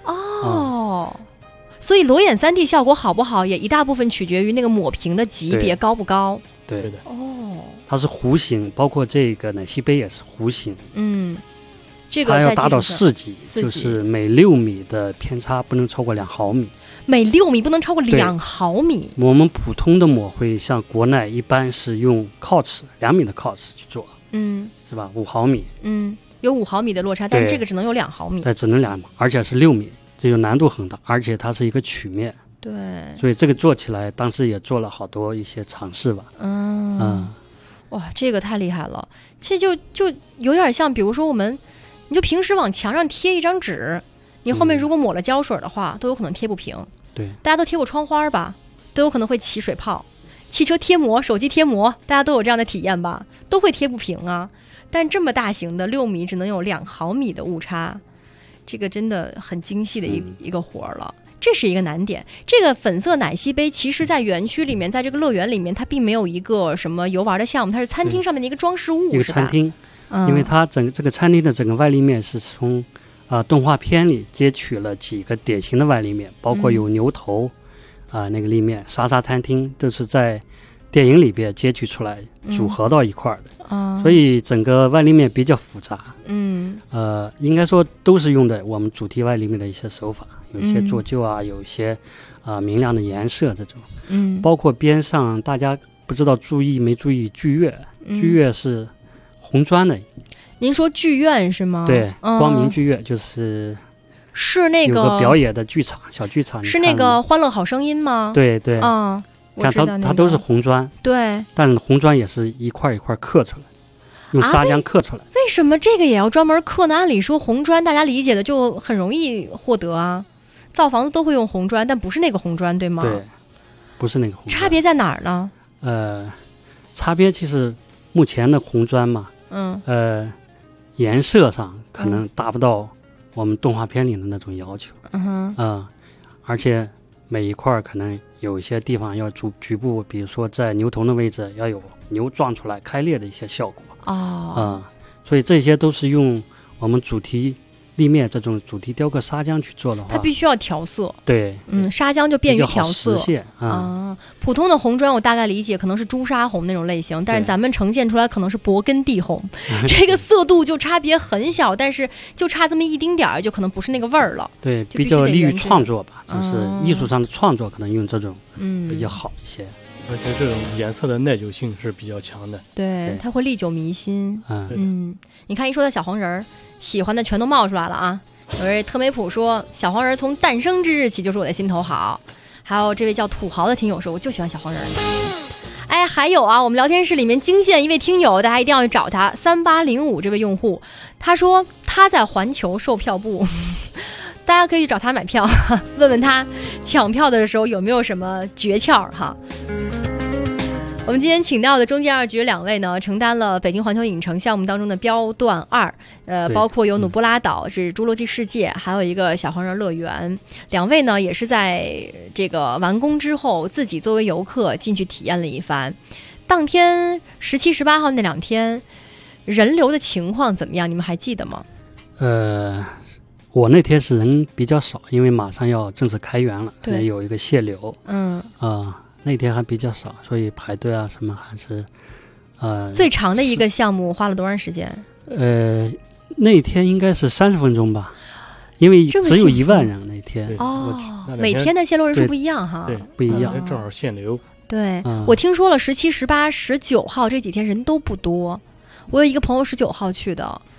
所以裸眼3D 效果好不好，也一大部分取决于那个抹平的级别高不高。 对的。它是弧形，包括这个奶昔杯也是弧形。 这个它要达到4级，就是每6米的偏差不能超过2毫米。 每6米不能超过2毫米。 我们普通的抹灰，像国内一般是用靠尺2米的靠尺去做，是吧？5毫米， 有5毫米的落差，但这个只能有2毫米。 对，只能2，而且是6米，这就难度很大，而且它是一个曲面。 对， 所以这个做起来，当时也做了好多一些尝试吧。 哇，这个太厉害了！这就有点像，比如说你就平时往墙上贴一张纸，你后面如果抹了胶水的话，都有可能贴不平。 对， 大家都贴过窗花吧，都有可能会起水泡。汽车贴膜、手机贴膜，大家都有这样的体验吧，都会贴不平啊。但这么大型的6米只能有2毫米的误差，这个真的很精细的一个活了。这是一个难点。这个粉色奶昔杯其实在园区里面，在这个乐园里面，它并没有一个什么游玩的项目，它是餐厅上面的一个装饰物， 一个餐厅。因为它这个餐厅的整个外立面是从动画片里截取了几个典型的外立面，包括有牛头那个立面，莎莎餐厅都是在电影里边截取出来组合到一块儿的，所以整个外立面比较复杂。应该说都是用的我们主题外立面的一些手法，有一些做旧啊，有一些明亮的颜色这种。包括边上大家不知道注意没注意剧院，剧院是红砖的。 您说剧院是吗？ 对，光明剧院就是那个有个表演的剧场，小剧场。 是那个欢乐好声音吗？ 对对。看它都是红砖。 对。 但是红砖也是一块一块刻出来，用砂浆刻出来。 为什么这个也要专门刻呢？按理说红砖大家理解的就很容易获得啊，造房子都会用红砖，但不是那个红砖，对吗？ 对，不是那个红砖。 差别在哪儿呢？ 差别其实目前的红砖嘛，颜色上可能达不到我们动画片里的那种要求。而且每一块可能有一些地方要局部，比如说在牛头的位置要有牛撞出来开裂的一些效果。所以这些都是用我们主题立面这种主题雕刻砂浆去做的话， 它必须要调色。 对， 砂浆就便于调色。普通的红砖我大概理解可能是朱砂红那种类型，但是咱们呈现出来可能是勃艮第红，这个色度就差别很小，但是就差这么一丁点儿，就可能不是那个味儿了。 对，比较利于创作吧，就是艺术上的创作可能用这种比较好一些。 而且这种颜色的耐久性是比较强的。 对，它会历久弥新。你看一说到小黄人儿，喜欢的全都冒出来了啊！有位特梅普说，小黄人从诞生之日起就是我的心头好。还有这位叫土豪的听友说，我就喜欢小黄人。哎，还有啊，我们聊天室里面惊现一位听友，大家一定要去找他，3805这位用户，他说他在环球售票部。大家可以去找他买票，问问他抢票的时候有没有什么诀窍哈。我们今天请到的中间二局2位呢，承担了北京环球影城项目当中的标段2，包括有努布拉岛是侏罗纪世界，还有一个小黄人乐园。2位呢也是在这个完工之后自己作为游客进去体验了一番。当天17、18号那2天人流的情况怎么样？你们还记得吗？ 我那天是人比较少，因为马上要正式开园了，可能有一个限流。那天还比较少，所以排队啊什么还是最长的一个项目花了多长时间？ 那天应该是30分钟吧，因为只有1万人那天。 每天的限流人数不一样哈。 对，不一样， 正好限流。 对，我听说了17、18、19号这几天人都不多。我有一个朋友19号去的，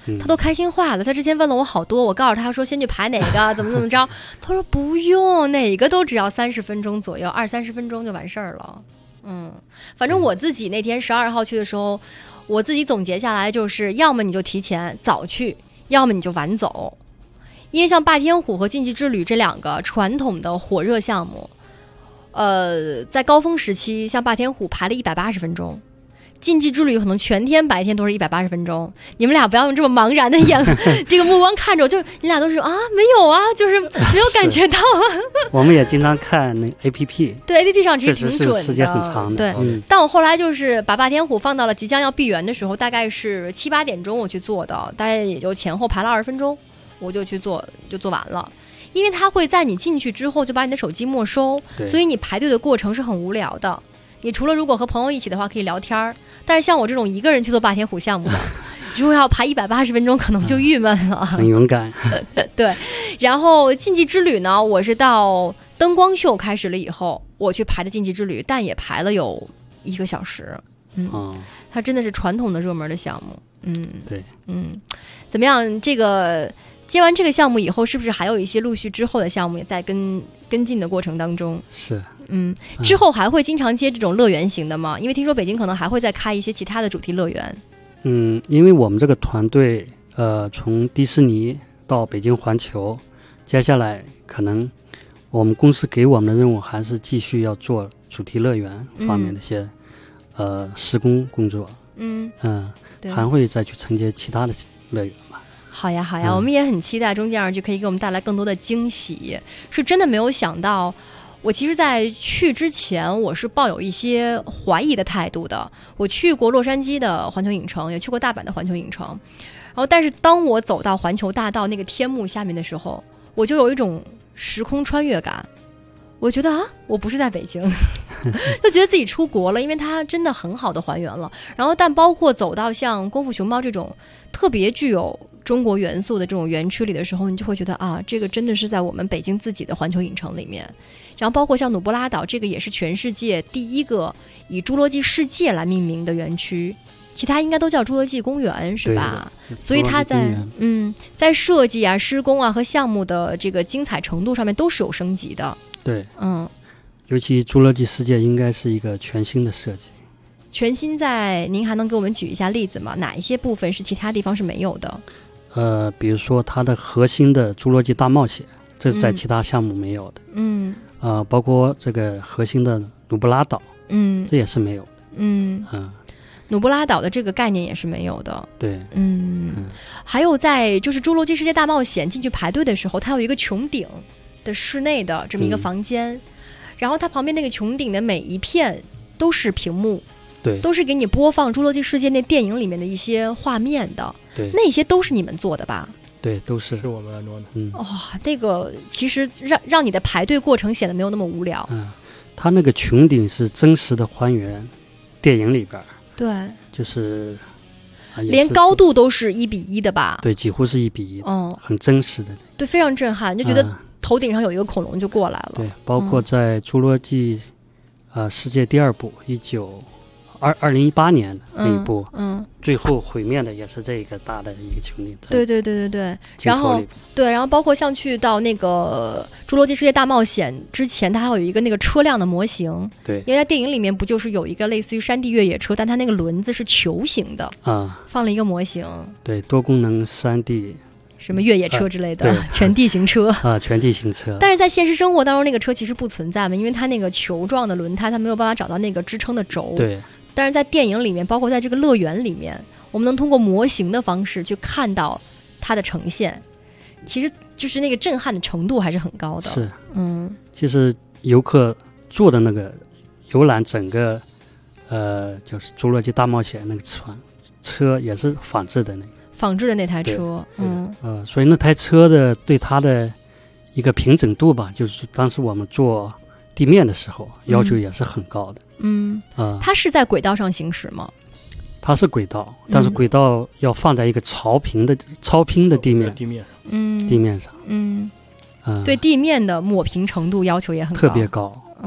他都开心坏了。他之前问了我好多，我告诉他说先去排哪个，怎么着，他说不用，哪个都只要30分钟左右，20-30分钟就完事儿了。反正我自己那天12号去的时候，我自己总结下来就是，要么你就提前早去，要么你就晚走。因为像霸天虎和禁忌之旅这2个传统的火热项目，在高峰时期，像霸天虎排了180分钟。禁忌之旅可能全天白天都是180分钟，你们俩不要用这么茫然的眼这个目光看着我，就是你俩都是啊没有啊，就是没有感觉到我们也经常看那 APP， 对 APP 上其实挺准的， 时间很长的。 对，但我后来就是把霸天虎放到了即将要闭园的时候，大概是7-8点钟我去做的，大概也就前后排了20分钟，我就去做，就做完了。因为它会在你进去之后就把你的手机没收，所以你排队的过程是很无聊的。你除了如果和朋友一起的话可以聊天，但是像我这种一个人去做霸天虎项目的，如果要排180分钟可能就郁闷了。 很勇敢。 对，然后禁忌之旅呢，我是到灯光秀开始了以后我去排的禁忌之旅，但也排了有1个小时。它真的是传统的热门的项目。 对， 怎么样？这个接完这个项目以后，是不是还有一些陆续之后的项目也在跟进的过程当中？ 是。 之后还会经常接这种乐园型的吗？因为听说北京可能还会再开一些其他的主题乐园。 因为我们这个团队从迪士尼到北京环球，接下来可能我们公司给我们的任务还是继续要做主题乐园方面的一些施工工作。还会再去承接其他的乐园吧。 好呀好呀，我们也很期待中间就可以给我们带来更多的惊喜。是真的没有想到，我其实在去之前我是抱有一些怀疑的态度的。我去过洛杉矶的环球影城，也去过大阪的环球影城，然后但是当我走到环球大道那个天幕下面的时候，我就有一种时空穿越感。我觉得我不是在北京就觉得自己出国了，因为它真的很好的还原了。然后但包括走到像功夫熊猫这种特别具有中国元素的这种园区里的时候，你就会觉得这个真的是在我们北京自己的环球影城里面。然后包括像努布拉岛，这个也是全世界第一个以侏罗纪世界来命名的园区，其他应该都叫侏罗纪公园是吧？所以它在设计施工和项目的这个精彩程度上面都是有升级的。 对，尤其侏罗纪世界应该是一个全新的设计。 全新在您还能给我们举一下例子吗？哪一些部分是其他地方是没有的？ 比如说它的核心的侏罗纪大冒险，这是在其他项目没有的。包括这个核心的努布拉岛，这也是没有的。 努布拉岛的这个概念也是没有的。 对， 还有在就是侏罗纪世界大冒险进去排队的时候，它有一个穹顶的室内的这么一个房间，然后它旁边那个穹顶的每一片都是屏幕， 对， 都是给你播放侏罗纪世界那电影里面的一些画面的。 对， 那些都是你们做的吧？ 对，都是我们安装的。 那个其实让你的排队过程显得没有那么无聊。 它那个穹顶是真实的还原电影里边。 对， 就是连高度都是1:1的吧？ 对，几乎是1:1，很真实的。 对，非常震撼，就觉得头顶上有一个恐龙就过来了。 对，包括在侏罗纪世界第2部2018年的那一部，最后毁灭的也是这个大的一个穹顶。 对，然后包括像去到那个侏罗纪世界大冒险之前，它还有一个那个车辆的模型。 对， 因为在电影里面不就是有一个类似于山地越野车，但它那个轮子是球形的放了一个模型。 对，多功能3D。 什么越野车之类的，全地形车全地形车。 但是在现实生活当中，那个车其实不存在嘛，因为它那个球状的轮胎，它没有办法找到那个支撑的轴。 对。 但是在电影里面，包括在这个乐园里面，我们能通过模型的方式去看到它的呈现，其实就是那个震撼的程度还是很高的。 是，其实游客坐的那个游览整个就是侏罗纪大冒险那个车也是仿制的那台车。 所以那台车的对它的一个平整度吧，就是当时我们做地面的时候要求也是很高的。 它是在轨道上行驶吗？ 它是轨道，但是轨道要放在一个超平的地面上。 对地面的抹平程度要求也很高， 特别高。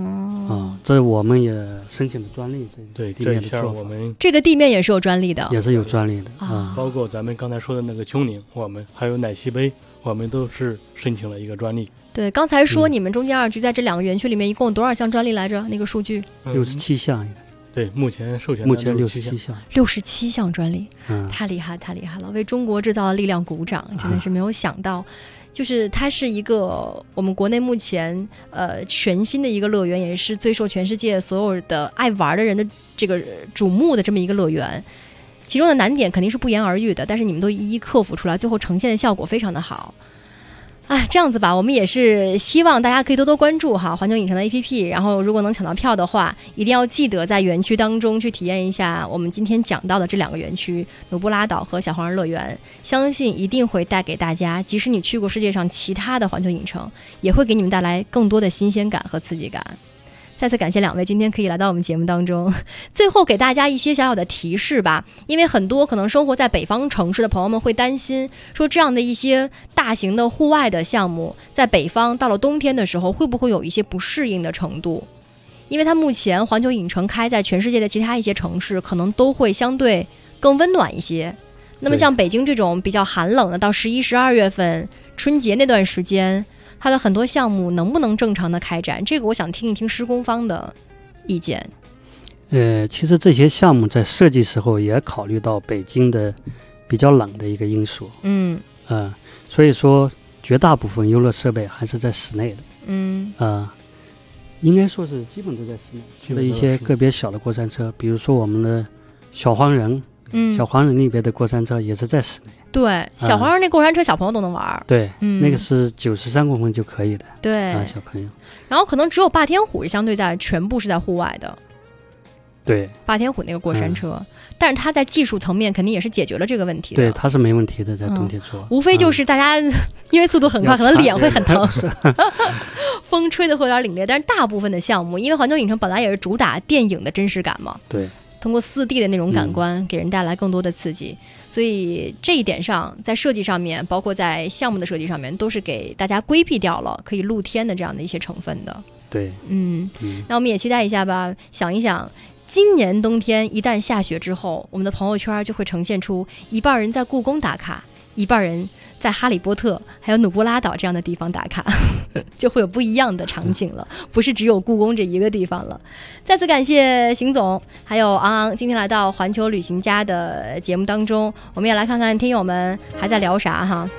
这我们也申请了专利， 对， 地面的这一下做法我们这个地面也是有专利的， 也是有专利的包括咱们刚才说的那个丘陵，我们还有奶昔杯，我们都是申请了一个专利。 对，刚才说你们中间2局在这2个园区里面一共有多少项专利来着？那个数据 67项。 对，目前授权 67项 ，67项专利，太厉害了！为中国制造的力量鼓掌，真的是没有想到。就是它是一个我们国内目前全新的一个乐园，也是最受全世界所有的爱玩的人的这个瞩目的这么一个乐园。其中的难点肯定是不言而喻的，但是你们都一一克服出来，最后呈现的效果非常的好。这样子吧，我们也是希望大家可以多多关注哈环球影城的 APP， 然后如果能抢到票的话，一定要记得在园区当中去体验一下我们今天讲到的这2个园区努布拉岛和小黄人乐园，相信一定会带给大家，即使你去过世界上其他的环球影城，也会给你们带来更多的新鲜感和刺激感。再次感谢2位今天可以来到我们节目当中。最后给大家一些小小的提示吧，因为很多可能生活在北方城市的朋友们会担心说，这样的一些大型的户外的项目在北方到了冬天的时候会不会有一些不适应的程度，因为它目前环球影城开在全世界的其他一些城市可能都会相对更温暖一些，那么像北京这种比较寒冷的，到11、12月份春节那段时间，它的很多项目能不能正常的开展？这个我想听一听施工方的意见。 其实这些项目在设计时候也考虑到北京的比较冷的一个因素。所以说绝大部分游乐设备还是在室内的。应该说是基本都在室内，除了一些个别小的过山车，比如说我们的小黄人。小黄人那边的过山车也是在室内。 对，小黄人那过山车小朋友都能玩。 对，那个是93公分就可以的。 对， 小朋友。 然后可能只有霸天虎相对全部是在户外的。 对， 霸天虎那个过山车，但是它在技术层面肯定也是解决了这个问题的。 对，它是没问题的，在冬天做。 无非就是大家因为速度很快，可能脸会很疼，风吹的会有点凛冽。但是大部分的项目，因为环球影城本来也是主打电影的真实感嘛。 对。 通过4D 的那种感官给人带来更多的刺激，所以这一点上在设计上面，包括在项目的设计上面，都是给大家规避掉了可以露天的这样的一些成分的。 对， 那我们也期待一下吧，想一想今年冬天一旦下雪之后，我们的朋友圈就会呈现出一半人在故宫打卡，一半人在哈利波特还有努布拉岛这样的地方打卡，就会有不一样的场景了，不是只有故宫这一个地方了。再次感谢邢总还有昂昂今天来到环球旅行家的节目当中，我们也来看看听友们还在聊啥哈。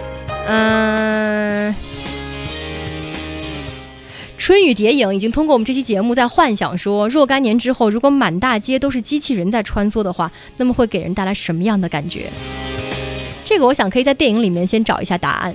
春雨蝶影已经通过我们这期节目在幻想说，若干年之后如果满大街都是机器人在穿梭的话，那么会给人带来什么样的感觉？这个我想可以在电影里面先找一下答案。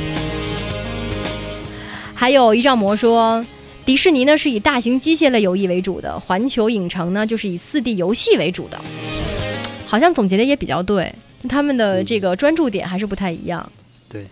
还有一丈魔说，迪士尼呢是以大型机械类游艺为主的，环球影城呢就是以4D 游戏为主的，好像总结的也比较对，他们的这个专注点还是不太一样。 对。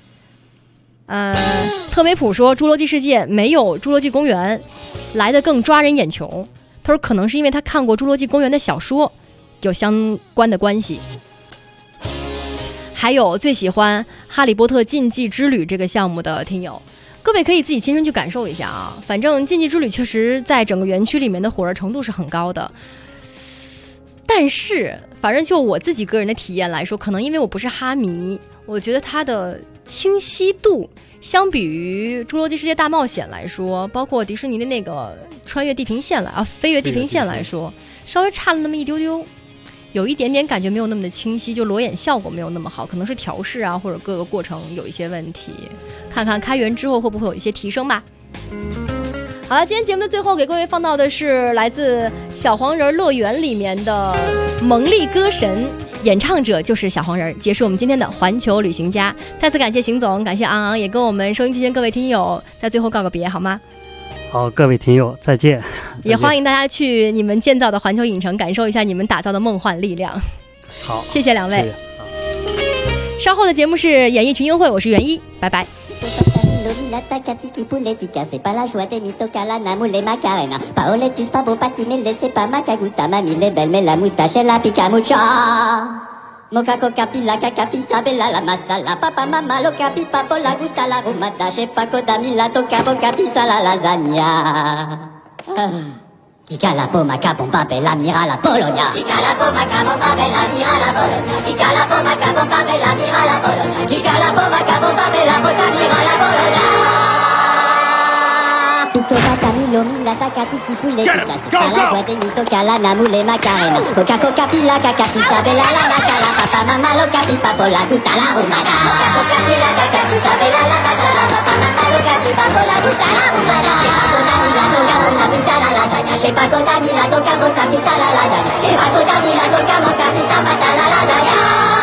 特美普说，侏罗纪世界没有侏罗纪公园来得更抓人眼球，他说可能是因为他看过侏罗纪公园的小说有相关的关系。还有最喜欢哈利波特禁忌之旅这个项目的听友，各位可以自己亲身去感受一下啊。反正禁忌之旅确实在整个园区里面的火热程度是很高的，但是反正就我自己个人的体验来说，可能因为我不是哈迷，我觉得它的清晰度相比于侏罗纪世界大冒险来说，包括迪士尼的那个穿越地平线飞越地平线来说，稍微差了那么一丢丢，有一点点感觉没有那么的清晰，就裸眼效果没有那么好，可能是调试啊或者各个过程有一些问题，看看开园之后会不会有一些提升吧。好了，今天节目的最后给各位放到的是来自小黄人乐园里面的蒙力歌神，演唱者就是小黄人。结束我们今天的环球旅行家，再次感谢邢总，感谢昂昂，也跟我们收音机前各位听友在最后告个别好吗？ 好，各位听友再见。 也欢迎大家去你们建造的环球影城感受一下你们打造的梦幻力量。 好， 谢谢两位。稍后的节目是演艺群英会，我是袁一，拜拜。 La tacatiki puletica, c'est pas la joie des mitoca, la namoule macarena. Paoletus, pabo, patimele, c'est pas macagusta, mamie, les belles, mais la moustache, et la pica mucha. Moca, coca, pila, caca, pisa, bella, la masala, papa, mama, loca, pipa, la gusta, la rumata, che pa, coda, mila, toca, boca, pisa, la lasagna. Chica la poma capomba bella mira la Bologna. Chica la poma capomba bella mira la Bologna. Chica la poma capomba bella mira la Bologna. Chica la poma capomba bella mira la Bologna. Pito Camilo Mila Takati Kipule Tika Sala Guade Mito Kala Namule Macarena. Coca Coca Pila Caca Pizza Bella la Macala Papa Mama lo capi Papo la gusta la humana. Coca Coca Pila Caca Pizza Bella la Macala Papa Mama lo capi Papo la gusta la humana. Tocamos a pizza la lasagna, Shepa Contamila, tocamos a pizza la lasagna, Shepa Contamila, tocamos a pizza mata la lasagna.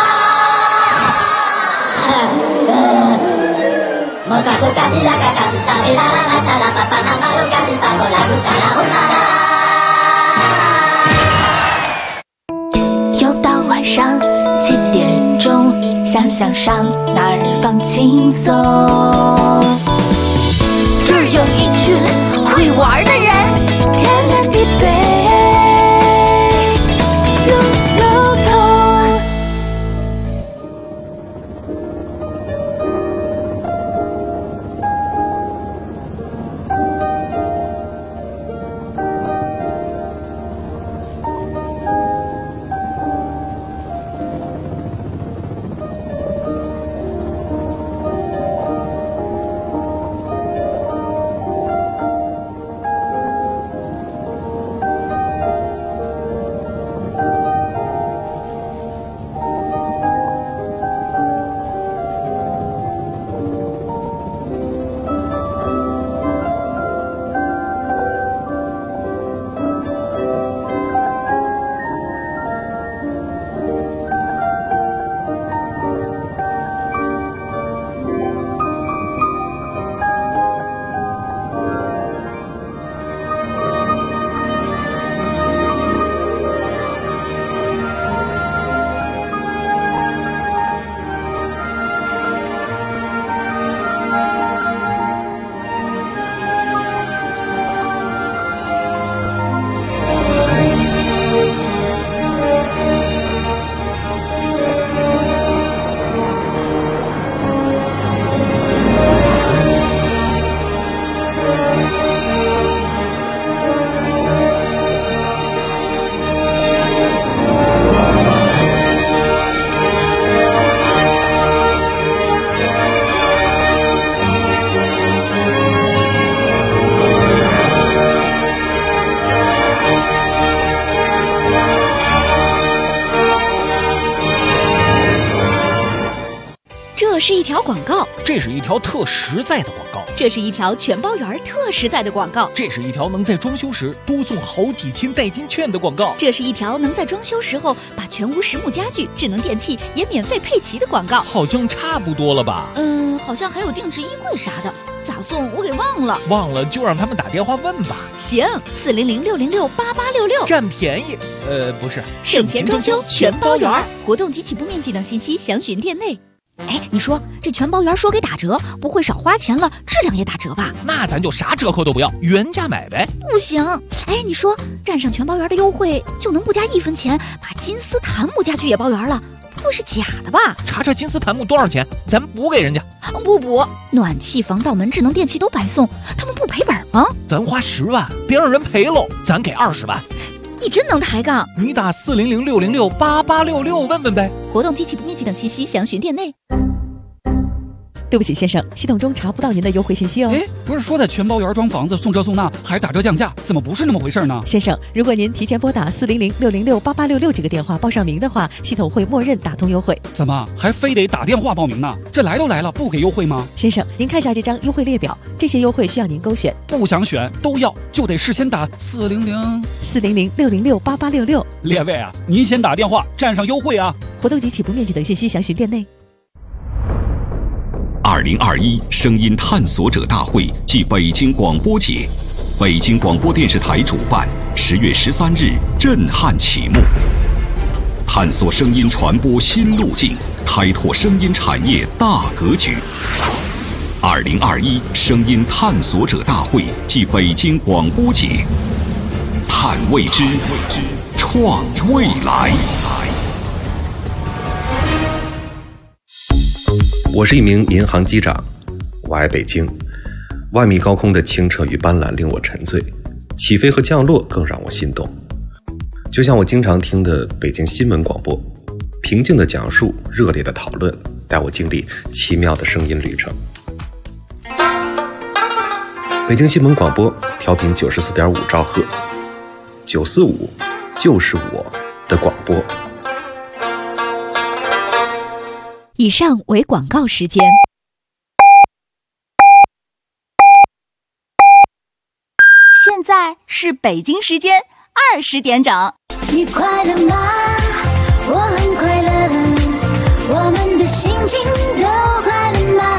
Moca coca pila caca pizza bella la masala, papa mama lo capi papo la gusta la humana. 又到晚上7点钟，想想上哪儿放轻松。这儿有一群会玩的人，天南地北，路路通。 这是一条广告， 这是一条特实在的广告， 这是一条全包圆特实在的广告， 这是一条能在装修时多送好几千代金券的广告， 这是一条能在装修时候把全屋实木家具、智能电器也免费配齐的广告。 好像差不多了吧？ 好像还有定制衣柜啥的，咋送我给忘了。 忘了就让他们打电话问吧。 行，400-606-8866， 占便宜。不是， 省钱装修全包圆，活动及起步面积等信息详询店内。哎，你说这全包圆说给打折，不会少花钱了，质量也打折吧？ 那咱就啥折扣都不要，原价买呗。 不行，哎，你说占上全包圆的优惠，就能不加1分钱把金丝檀木家具也包圆了？不会是假的吧？ 查查金丝檀木多少钱，咱补给人家。 不补，暖气、防盗门、智能电器都白送，他们不赔本吗？ 咱花10万，别让人赔喽，咱给20万。 你真能抬杠！ 你打400-606-8866问问呗。 活动及起步面积等信息详询店内。 对不起，先生，系统中查不到您的优惠信息哦。 哎，不是说在全包圆装房子送这送那，还打折降价，怎么不是那么回事呢？ 先生，如果您提前拨打400-606-8866这个电话报上名的话，系统会默认打通优惠。 怎么还非得打电话报名呢？这来都来了，不给优惠吗？ 先生，您看下这张优惠列表，这些优惠需要您勾选。 不想选都要，就得事先打 400-606-8866。 列位啊，您先打电话占上优惠啊！ 活动及起步面积等信息详询店内。 2021声音探索者大会暨北京广播节，北京广播电视台主办，10月13日震撼启幕。探索声音传播新路径，开拓声音产业大格局。2021声音探索者大会暨北京广播节，探未知，创未来。 我是一名民航机长，我爱北京，万米高空的清澈与斑斓令我沉醉， 起飞和降落更让我心动。就像我经常听的北京新闻广播，平静的讲述，热烈的讨论，带我经历奇妙的声音旅程。北京新闻广播调频94.5兆赫，945就是我的广播。 以上为广告时间。 现在是北京时间20点整。 你快乐吗？我很快乐，我们的心情都快乐吗？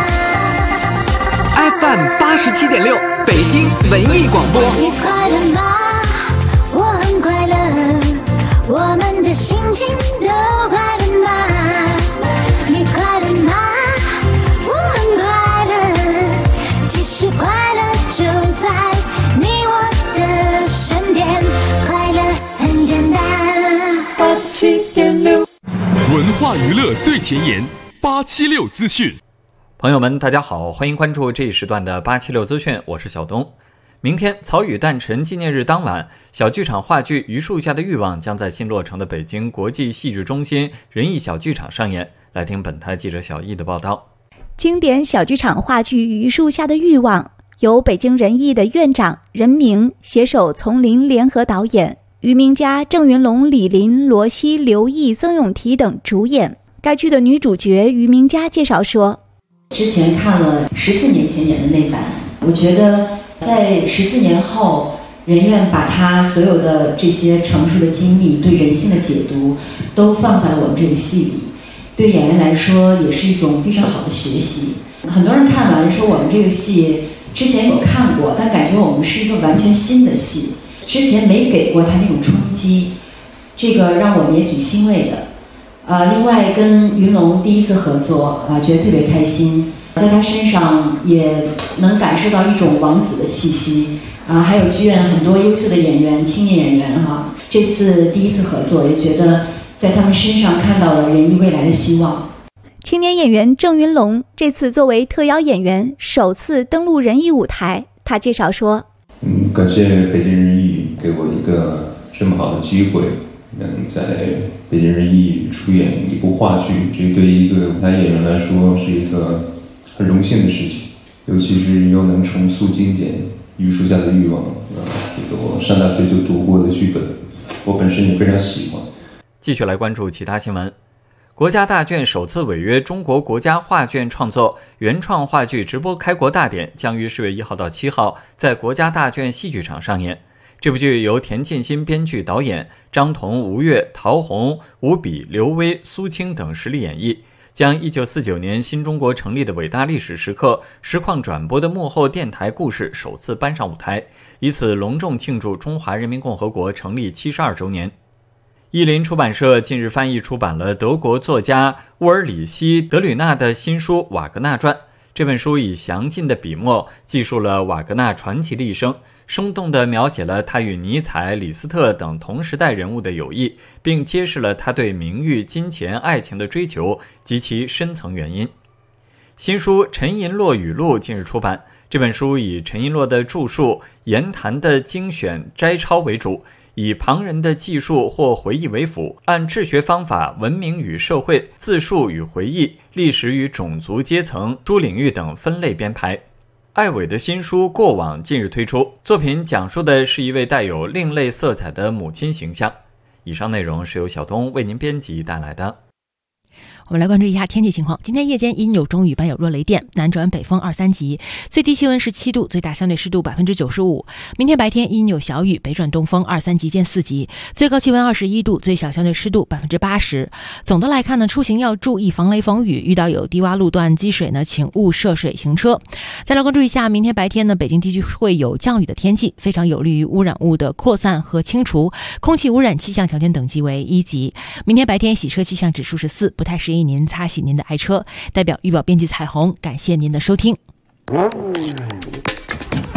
FM 87.6北京文艺广播。 你快乐吗？我很快乐，我们的心情都快乐吗？你快乐吗？我很快乐，其实快乐就在你我的身边，快乐很简单。87.6 文化娱乐最前沿，876资讯。 朋友们大家好，欢迎关注这一时段的876资讯，我是小东。明天曹禺诞辰纪念日当晚，小剧场话剧《榆树下的欲望》将在新落成的北京国际戏剧中心仁义小剧场上演。来听本台记者小易的报道。 经典小剧场话剧《榆树下的欲望》由北京仁义的院长任明携手丛林联合导演，余明佳、郑云龙、李林、罗西、刘毅、曾永提等主演。该剧的女主角余明佳介绍说， 之前看了14年前演的那版，我觉得在14年后，任院把他所有的这些成熟的经历，对人性的解读，都放在了我们这个戏里。对演员来说，也是一种非常好的学习。很多人看完说，我们这个戏之前有看过，但感觉我们是一个完全新的戏，之前没给过他那种冲击，这个让我们也挺欣慰的。另外跟云龙第一次合作，觉得特别开心，在他身上也能感受到一种王子的气息。还有剧院很多优秀的演员，青年演员哈，这次第一次合作，也觉得在他们身上看到了仁义未来的希望。 青年演员郑云龙这次作为特邀演员首次登陆仁义舞台，他介绍说， 感谢北京仁义给我一个这么好的机会，能在北京仁义出演一部话剧，这对于一个舞台演员来说是一个很荣幸的事情，尤其是又能重塑经典《榆树下的欲望》，这个我上大学就读过的剧本，我本身也非常喜欢。 继续来关注其他新闻。国家大剧首次违约中国国家画卷创作原创话剧直播开国大典将于10月1号到7号在国家大剧戏剧场上演。这部剧由田沁鑫编剧导演，张彤、吴越、陶虹、吴比、刘威、苏青等实力演绎，将1949年新中国成立的伟大历史时刻实况转播的幕后电台故事首次搬上舞台，以此隆重庆祝中华人民共和国成立72周年。译林出版社近日翻译出版了德国作家乌尔里希·德吕纳的新书《瓦格纳传》。这本书以详尽的笔墨记述了瓦格纳传奇的一生，生动地描写了他与尼采、李斯特等同时代人物的友谊，并揭示了他对名誉、金钱、爱情的追求及其深层原因。新书《陈寅恪语录》近日出版，这本书以陈寅恪的著述、言谈的精选摘抄为主，以旁人的记述或回忆为辅，按治学方法、文明与社会、自述与回忆、历史与种族阶层诸领域等分类编排。艾伟的新书《过往》近日推出，作品讲述的是一位带有另类色彩的母亲形象。以上内容是由小东为您编辑带来的。 我们来关注一下天气情况。今天夜间阴有中雨，伴有弱雷电，南转北风2、3级，最低气温是7度，最大相对湿度95%。明天白天阴有小雨，北转东风2、3级见4级，最高气温21度，最小相对湿度80%。总的来看呢，出行要注意防雷防雨，遇到有低洼路段积水呢，请勿涉水行车。再来关注一下，明天白天呢，北京地区会有降雨的天气，非常有利于污染物的扩散和清除，空气污染气象条件等级为1级。明天白天洗车气象指数是4，不太适宜您擦洗您的爱车。代表预报编辑彩虹，感谢您的收听。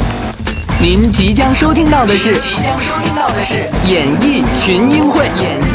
您即将收听到的是演艺群英会。